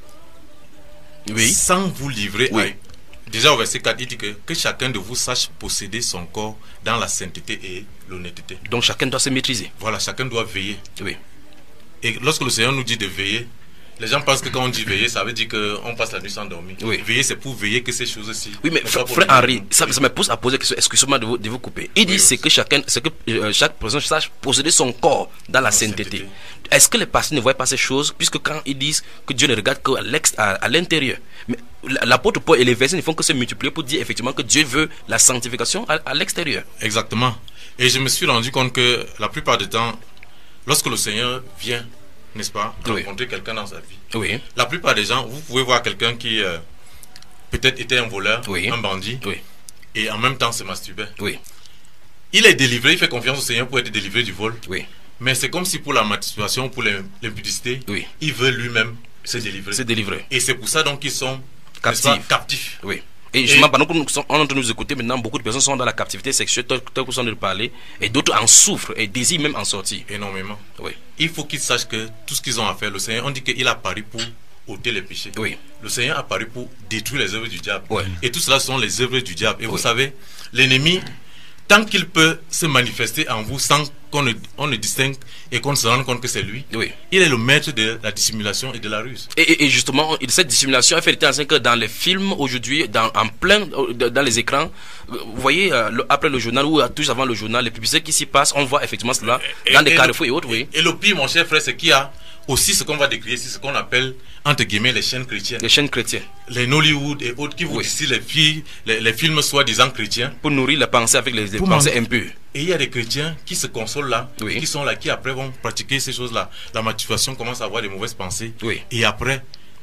oui. sans vous livrer oui. à... Déjà au verset quatre, il dit que, que chacun de vous sache posséder son corps dans la sainteté et l'honnêteté. Donc chacun doit se maîtriser. Voilà, chacun doit veiller. Oui. Et lorsque le Seigneur nous dit de veiller, les gens pensent que quand on dit veiller, ça veut dire qu'on passe la nuit sans dormir. Oui. Veiller, c'est pour veiller que ces choses-ci. Oui, mais frère, frère Henri, ça, ça me pousse à poser la question, excusez-moi de vous, de vous couper. Il dit oui, c'est que chacun, c'est que euh, chaque personne sache posséder son corps dans la sainteté. sainteté. Est-ce que les pasteurs ne voient pas ces choses, puisque quand ils disent que Dieu ne regarde qu'à à, à l'intérieur, mais l'apôtre Paul et les versets ne font que se multiplier pour dire effectivement que Dieu veut la sanctification à, à l'extérieur. Exactement. Et je me suis rendu compte que la plupart du temps, lorsque le Seigneur vient, n'est-ce pas, rencontrer oui. quelqu'un dans sa vie. Oui. La plupart des gens, vous pouvez voir quelqu'un qui euh, peut-être était un voleur, oui. un bandit, oui. et en même temps se masturbait. Oui. Il est délivré, il fait confiance au Seigneur pour être délivré du vol. Oui. Mais c'est comme si pour la masturbation, pour l'impudicité, oui. il veut lui-même se délivrer. Se délivrer. Et c'est pour ça donc qu'ils sont captifs. captifs. Oui. Et justement, pendant que nous sommes en train de nous écouter, maintenant, beaucoup de personnes sont dans la captivité sexuelle, tel que nous sommes de parler, et d'autres en souffrent et désirent même en sortir. Énormément. Oui. Il faut qu'ils sachent que tout ce qu'ils ont à faire, le Seigneur, on dit qu'il a paru pour ôter les péchés. Oui. Le Seigneur a paru pour détruire les œuvres du diable. Oui. Et tout cela sont les œuvres du diable. Et oui. vous savez, l'ennemi, tant qu'il peut se manifester en vous sans qu'on ne, on ne distingue et qu'on ne se rende compte que c'est lui, oui. il est le maître de la dissimulation et de la ruse. Et, et, et justement, cette dissimulation a fait état que dans les films aujourd'hui, dans, en plein, dans les écrans, vous voyez, euh, le, après le journal ou tout avant le journal, les publicités qui s'y passent, on voit effectivement cela et, dans et, des et carrefours le, et autres. Oui. Et, et le pire, mon cher frère, c'est qu'il y a aussi ce qu'on va décrire ici, ce qu'on appelle, entre guillemets, les chaînes chrétiennes. Les chaînes chrétiennes. Les Nollywood et autres qui vous oui. disent les, filles, les, les films soi-disant chrétiens. Pour nourrir la pensée avec les, les pensées impures. Et il y a des chrétiens qui se consolent là, oui. qui sont là, qui après vont pratiquer ces choses-là. La masturbation commence à avoir des mauvaises pensées. Oui. Et après,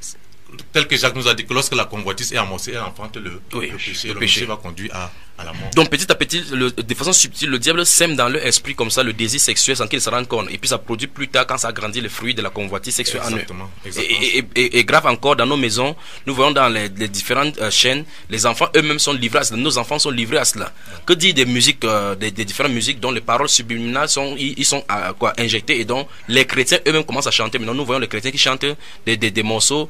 tel que Jacques nous a dit que lorsque la convoitise est amorcée, elle enfante le, oui. le péché. Le, le péché péché va conduire à, à la mort. Donc petit à petit, le, de façon subtile, le diable sème dans leur esprit comme ça le désir sexuel sans qu'ils se rendent compte. Et puis ça produit plus tard, quand ça grandit, les fruits de la convoitise sexuelle exactement, en eux. Exactement. Et, et, et, et grave encore, dans nos maisons, nous voyons dans les, les différentes euh, chaînes, les enfants eux-mêmes sont livrés à cela. Nos enfants sont livrés à cela. Ouais. Que dire des musiques, euh, des, des différentes musiques dont les paroles subliminales sont, ils, ils sont euh, quoi, injectées et dont les chrétiens eux-mêmes commencent à chanter. Maintenant, nous voyons les chrétiens qui chantent des, des, des morceaux collés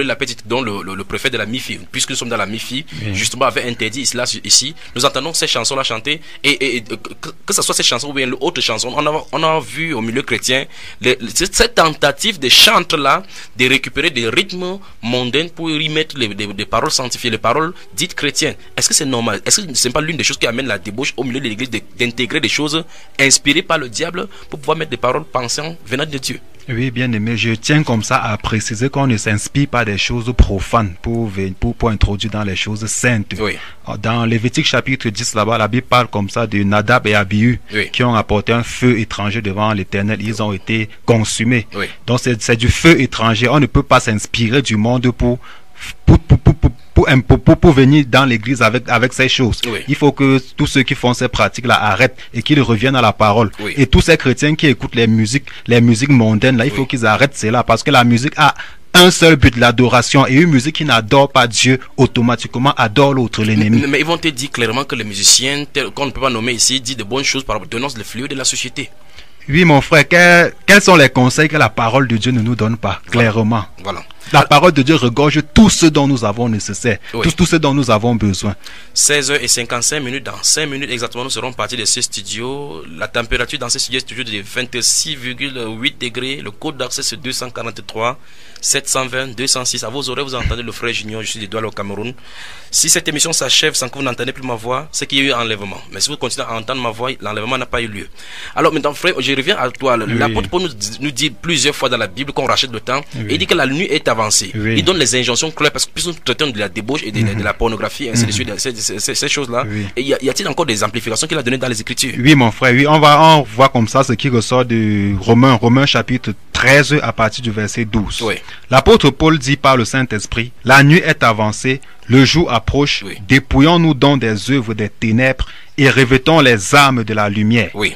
la petite, dont le, le, le préfet de la M I F I, puisque nous sommes dans la M I F I, oui. justement avait interdit cela ici. Nous entendons ces chansons-là chanter, et, et, et que, que ce soit ces chansons ou bien l'autre chanson, on a, on a vu au milieu chrétien les, cette tentative de chantre-là, de récupérer des rythmes mondains pour y mettre les, des, des paroles sanctifiées, les paroles dites chrétiennes. Est-ce que c'est normal? Est-ce que ce n'est pas l'une des choses qui amène la débauche au milieu de l'église, d'intégrer des choses inspirées par le diable pour pouvoir mettre des paroles pensantes venant de Dieu? Oui, bien aimé, je tiens comme ça à préciser qu'on ne s'inspire pas des choses profanes pour, pour, pour introduire dans les choses saintes. Oui. Dans Lévitique chapitre dix, là-bas, la Bible parle comme ça de Nadab et Abihu, oui. qui ont apporté un feu étranger devant l'Éternel. Ils ont été consumés. Oui. Donc c'est du feu étranger. On ne peut pas s'inspirer du monde pour... pour, pour, pour, pour Pour, pour, pour venir dans l'église avec, avec ces choses. Oui. Il faut que tous ceux qui font ces pratiques-là arrêtent et qu'ils reviennent à la parole. Oui. Et tous ces chrétiens qui écoutent les musiques, les musiques mondaines, là, il faut oui. qu'ils arrêtent cela parce que la musique a un seul but, l'adoration. Et une musique qui n'adore pas Dieu, automatiquement adore l'autre, l'ennemi. Mais, mais ils vont te dire clairement que les musiciens, qu'on ne peut pas nommer ici, disent de bonnes choses par rapport dénoncent le fléau de la société. Oui, mon frère, quels, quels sont les conseils que la parole de Dieu ne nous donne pas, clairement? Voilà. La parole de Dieu regorge tout ce dont nous avons nécessaire, oui. tout, tout ce dont nous avons besoin. seize heures cinquante-cinq minutes, dans cinq minutes exactement, nous serons partis de ce studio. La température dans ce studio est toujours de vingt-six virgule huit degrés. Le code d'accès c'est deux cent quarante-trois, sept cent vingt, deux cent six. À vos oreilles, vous entendez le frère Junior, je suis de Douala au Cameroun. Si cette émission s'achève sans que vous n'entendez plus ma voix, c'est qu'il y a eu enlèvement. Mais si vous continuez à entendre ma voix, l'enlèvement n'a pas eu lieu. Alors maintenant, frère, je reviens à toi. Oui. L'apôtre Paul nous, nous dit plusieurs fois dans la Bible qu'on rachète le temps. Oui. Et il dit que la nuit est avancée. Oui. Il donne les injonctions claires parce que plus nous traitons de la débauche et de, mm-hmm. de la pornographie, et ainsi de suite, ces, ces, ces, ces choses-là. Oui. Et y, a, y a-t-il encore des amplifications qu'il a données dans les Écritures? Oui, mon frère, oui, on va on voit comme ça ce qui ressort de Romains, Romains chapitre treize à partir du verset douze. Oui. L'apôtre Paul dit par le Saint-Esprit, la nuit est avancée, le jour approche, oui. dépouillons-nous donc des œuvres des ténèbres et revêtons les armes de la lumière. Oui.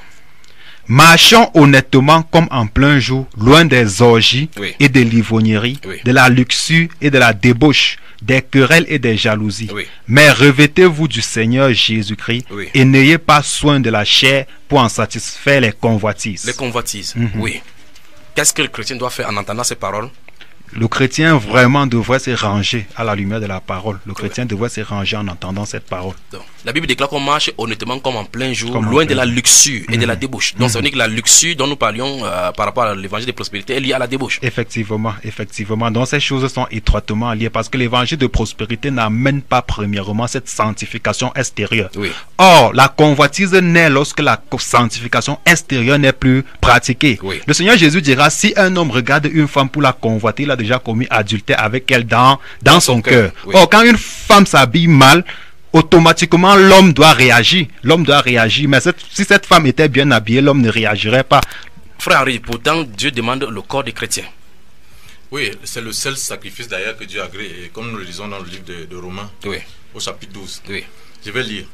Marchons honnêtement comme en plein jour, loin des orgies oui. et des livonneries, oui. de la luxure et de la débauche, des querelles et des jalousies. Oui. Mais revêtez-vous du Seigneur Jésus-Christ oui. et n'ayez pas soin de la chair pour en satisfaire les convoitises. Les convoitises, mm-hmm. oui. Qu'est-ce que le chrétien doit faire en entendant ces paroles? Le chrétien vraiment devrait se ranger à la lumière de la parole. Le chrétien oui. devrait se ranger en entendant cette parole. Donc, la Bible déclare qu'on marche honnêtement comme en plein jour, comme loin de la luxure et mmh. de la débauche. Donc, mmh. ça veut dire que la luxure dont nous parlions euh, par rapport à l'évangile de prospérité est liée à la débauche. Effectivement, effectivement. Donc, ces choses sont étroitement liées parce que l'évangile de prospérité n'amène pas premièrement cette sanctification extérieure. Oui. Or, la convoitise naît lorsque la sanctification extérieure n'est plus pratiquée. Oui. Le Seigneur Jésus dira, si un homme regarde une femme pour la convoiter, il a déjà commis adultère avec elle dans, dans, dans son cœur. Oui. Or, quand une femme s'habille mal, automatiquement l'homme doit réagir. L'homme doit réagir. Mais cette, si cette femme était bien habillée, l'homme ne réagirait pas. Frère Henri, pourtant Dieu demande le corps des chrétiens. Oui, c'est le seul sacrifice d'ailleurs que Dieu a agréé. Et comme nous le lisons dans le livre de, de Romains, oui. au chapitre douze. Oui. Je vais lire.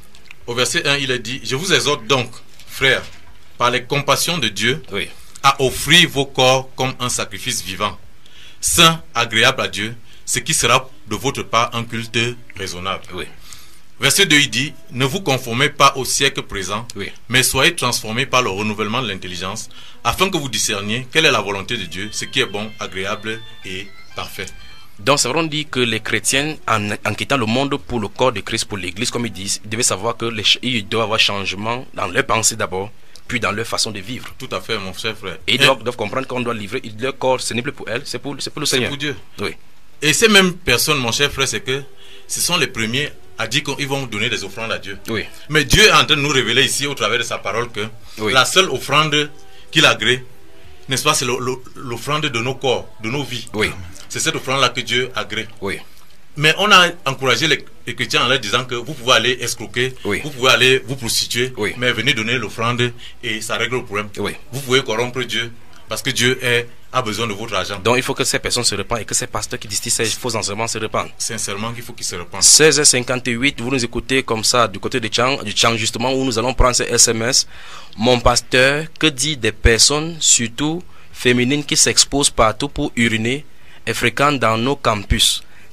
Au verset un, il est dit, je vous exhorte donc, frères, par les compassions de Dieu, oui. à offrir vos corps comme un sacrifice vivant, saint, agréable à Dieu, ce qui sera de votre part un culte raisonnable. Oui. Verset deux, il dit, ne vous conformez pas au siècle présent, oui. mais soyez transformés par le renouvellement de l'intelligence, afin que vous discerniez quelle est la volonté de Dieu, ce qui est bon, agréable et parfait. Donc, ça veut dire que les chrétiens, en, en quittant le monde pour le corps de Christ, pour l'église, comme ils disent, ils devaient savoir qu'il doit y avoir changement dans leurs pensées d'abord, puis dans leur façon de vivre. Tout à fait, mon cher frère. Et ils doivent, doivent comprendre qu'on doit livrer leur corps, ce n'est plus pour elle, c'est pour, pour le Seigneur. C'est pour Dieu. Oui. Et ces mêmes personnes, mon cher frère, c'est que ce sont les premiers à dire qu'ils vont donner des offrandes à Dieu. Oui. Mais Dieu est en train de nous révéler ici, au travers de sa parole, que oui. la seule offrande qu'il agrée, n'est-ce pas, c'est l'offrande de nos corps, de nos vies. Oui. C'est cette offrande-là que Dieu agrée. Oui. Mais on a encouragé les, les chrétiens en leur disant que vous pouvez aller escroquer, oui. vous pouvez aller vous prostituer, oui. mais venez donner l'offrande et ça règle le problème. Oui. Vous pouvez corrompre Dieu parce que Dieu est, a besoin de votre argent. Donc il faut que ces personnes se répandent et que ces pasteurs qui disent ces faux enseignements se répandent. Sincèrement qu'il faut qu'ils se répandent. seize heures cinquante-huit, vous nous écoutez comme ça du côté de Tchang, du Tchang justement, où nous allons prendre ces S M S. Mon pasteur, que dit des personnes, surtout féminines, qui s'exposent partout pour uriner et fréquentent dans nos campus?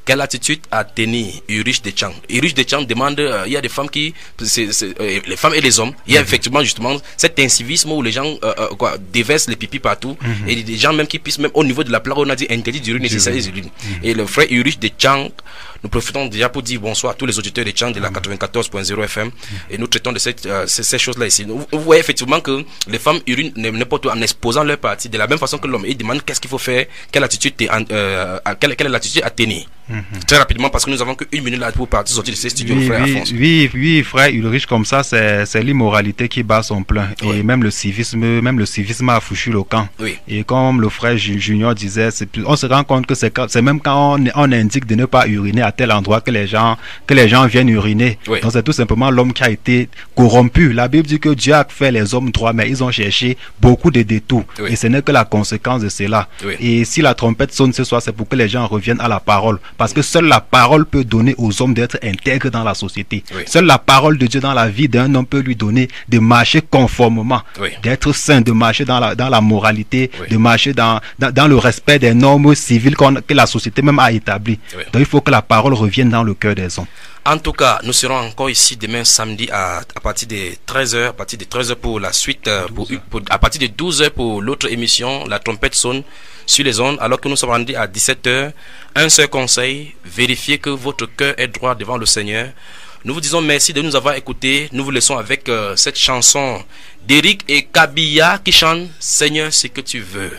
quelle attitude a tenu Ulrich Deschamps? Ulrich Deschamps demande, euh, il y a des femmes qui, c'est, c'est, euh, les femmes et les hommes, il y a mm-hmm. effectivement justement cet incivisme où les gens euh, euh, quoi, déversent les pipis partout, mm-hmm. et des gens même qui pissent même au niveau de la plaque, on a dit interdit d'uriner, c'est ça les urines. Mm-hmm. Et le frère Ulrich Deschamps, nous profitons déjà pour dire bonsoir à tous les auditeurs de Chang de la quatre-vingt-quatorze point zéro F M, et nous traitons de cette, euh, ces, ces choses-là ici. Vous, vous voyez effectivement que les femmes urinent n'importe où en exposant leur partie, de la même façon que l'homme. Ils demandent qu'est-ce qu'il faut faire, quelle attitude, euh, quelle, quelle est l'attitude à tenir. Mm-hmm. Très rapidement, parce que nous avons qu'une minute là pour partir sortir de ces studios, oui, frère oui, Alphonse. Oui, oui, frère Ulrich, comme ça, c'est, c'est l'immoralité qui bat son plein. Oui. Et même le civisme, même le civisme a fouchu le camp. Oui. Et comme le frère Junior disait, c'est plus, on se rend compte que c'est, c'est même quand on, on indique de ne pas uriner à tel endroit que les gens, que les gens viennent uriner. Oui. Donc c'est tout simplement l'homme qui a été corrompu. La Bible dit que Dieu a fait les hommes droits, mais ils ont cherché beaucoup de détours. Oui. Et ce n'est que la conséquence de cela. Oui. Et si la trompette sonne ce soir, c'est pour que les gens reviennent à la parole. Parce que seule la parole peut donner aux hommes d'être intègres dans la société. Oui. Seule la parole de Dieu dans la vie d'un homme peut lui donner de marcher conformément, oui. d'être saint, de marcher dans la, dans la moralité, oui. de marcher dans, dans, dans le respect des normes civiles qu'on, que la société même a établies. Oui. Donc il faut que la parole revienne dans le cœur des hommes. En tout cas, nous serons encore ici demain samedi à, à partir de treize heures, à partir de treize heures pour la suite, pour, pour, à partir de douze heures pour l'autre émission, La Trompette sonne sur les ondes, alors que nous sommes rendus à dix-sept heures. Un seul conseil, vérifiez que votre cœur est droit devant le Seigneur. Nous vous disons merci de nous avoir écoutés. Nous vous laissons avec euh, cette chanson d'Eric et Kabila qui chante Seigneur, ce que tu veux.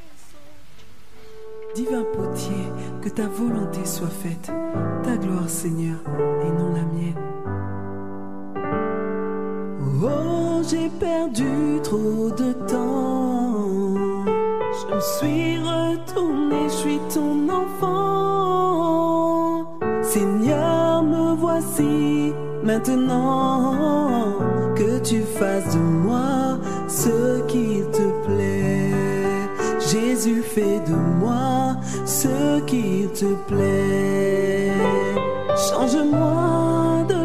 Divin potier, que ta volonté soit faite, ta gloire Seigneur et non la mienne. Oh, j'ai perdu trop de temps, je me suis retourné, je suis ton enfant. Seigneur, me voici maintenant, que tu fasses de moi ce qu'il te plaît. Jésus, fais de moi ce qu'il te plaît. Change-moi de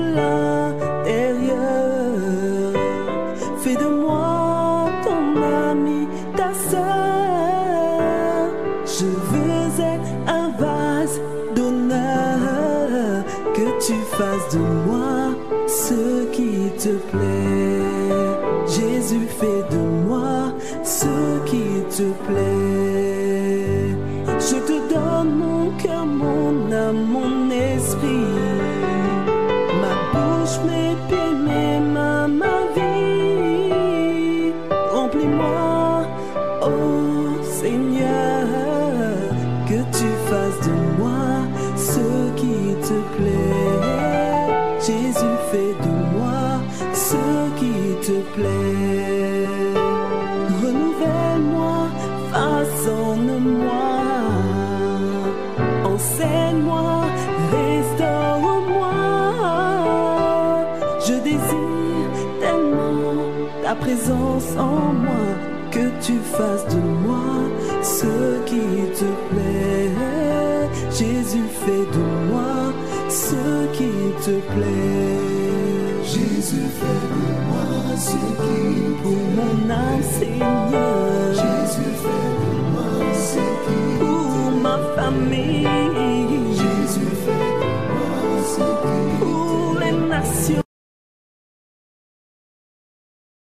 l'intérieur, fais de moi ton ami, ta sœur. Je veux être un vase d'honneur, que tu fasses de moi ce qui te plaît. Jésus, fais de moi ce qui te plaît. Je te donne mon cœur, mon âme, mon esprit, ma bouche, mes pieds, mes mains, ma vie. Remplis-moi, oh Seigneur, que tu fasses de moi ce qui te plaît. Jésus, fais de moi ce qui te plaît. Renouvelle-moi, façonne-moi, enseigne-moi, restaure-moi. Je désire tellement ta présence en moi, que tu fasses de moi ce qui te plaît. Jésus, fais de moi ce qui te plaît. Jésus, fais de moi ce qui pour mon âme, Seigneur. Jésus, fais de moi ce qui pour ma famille.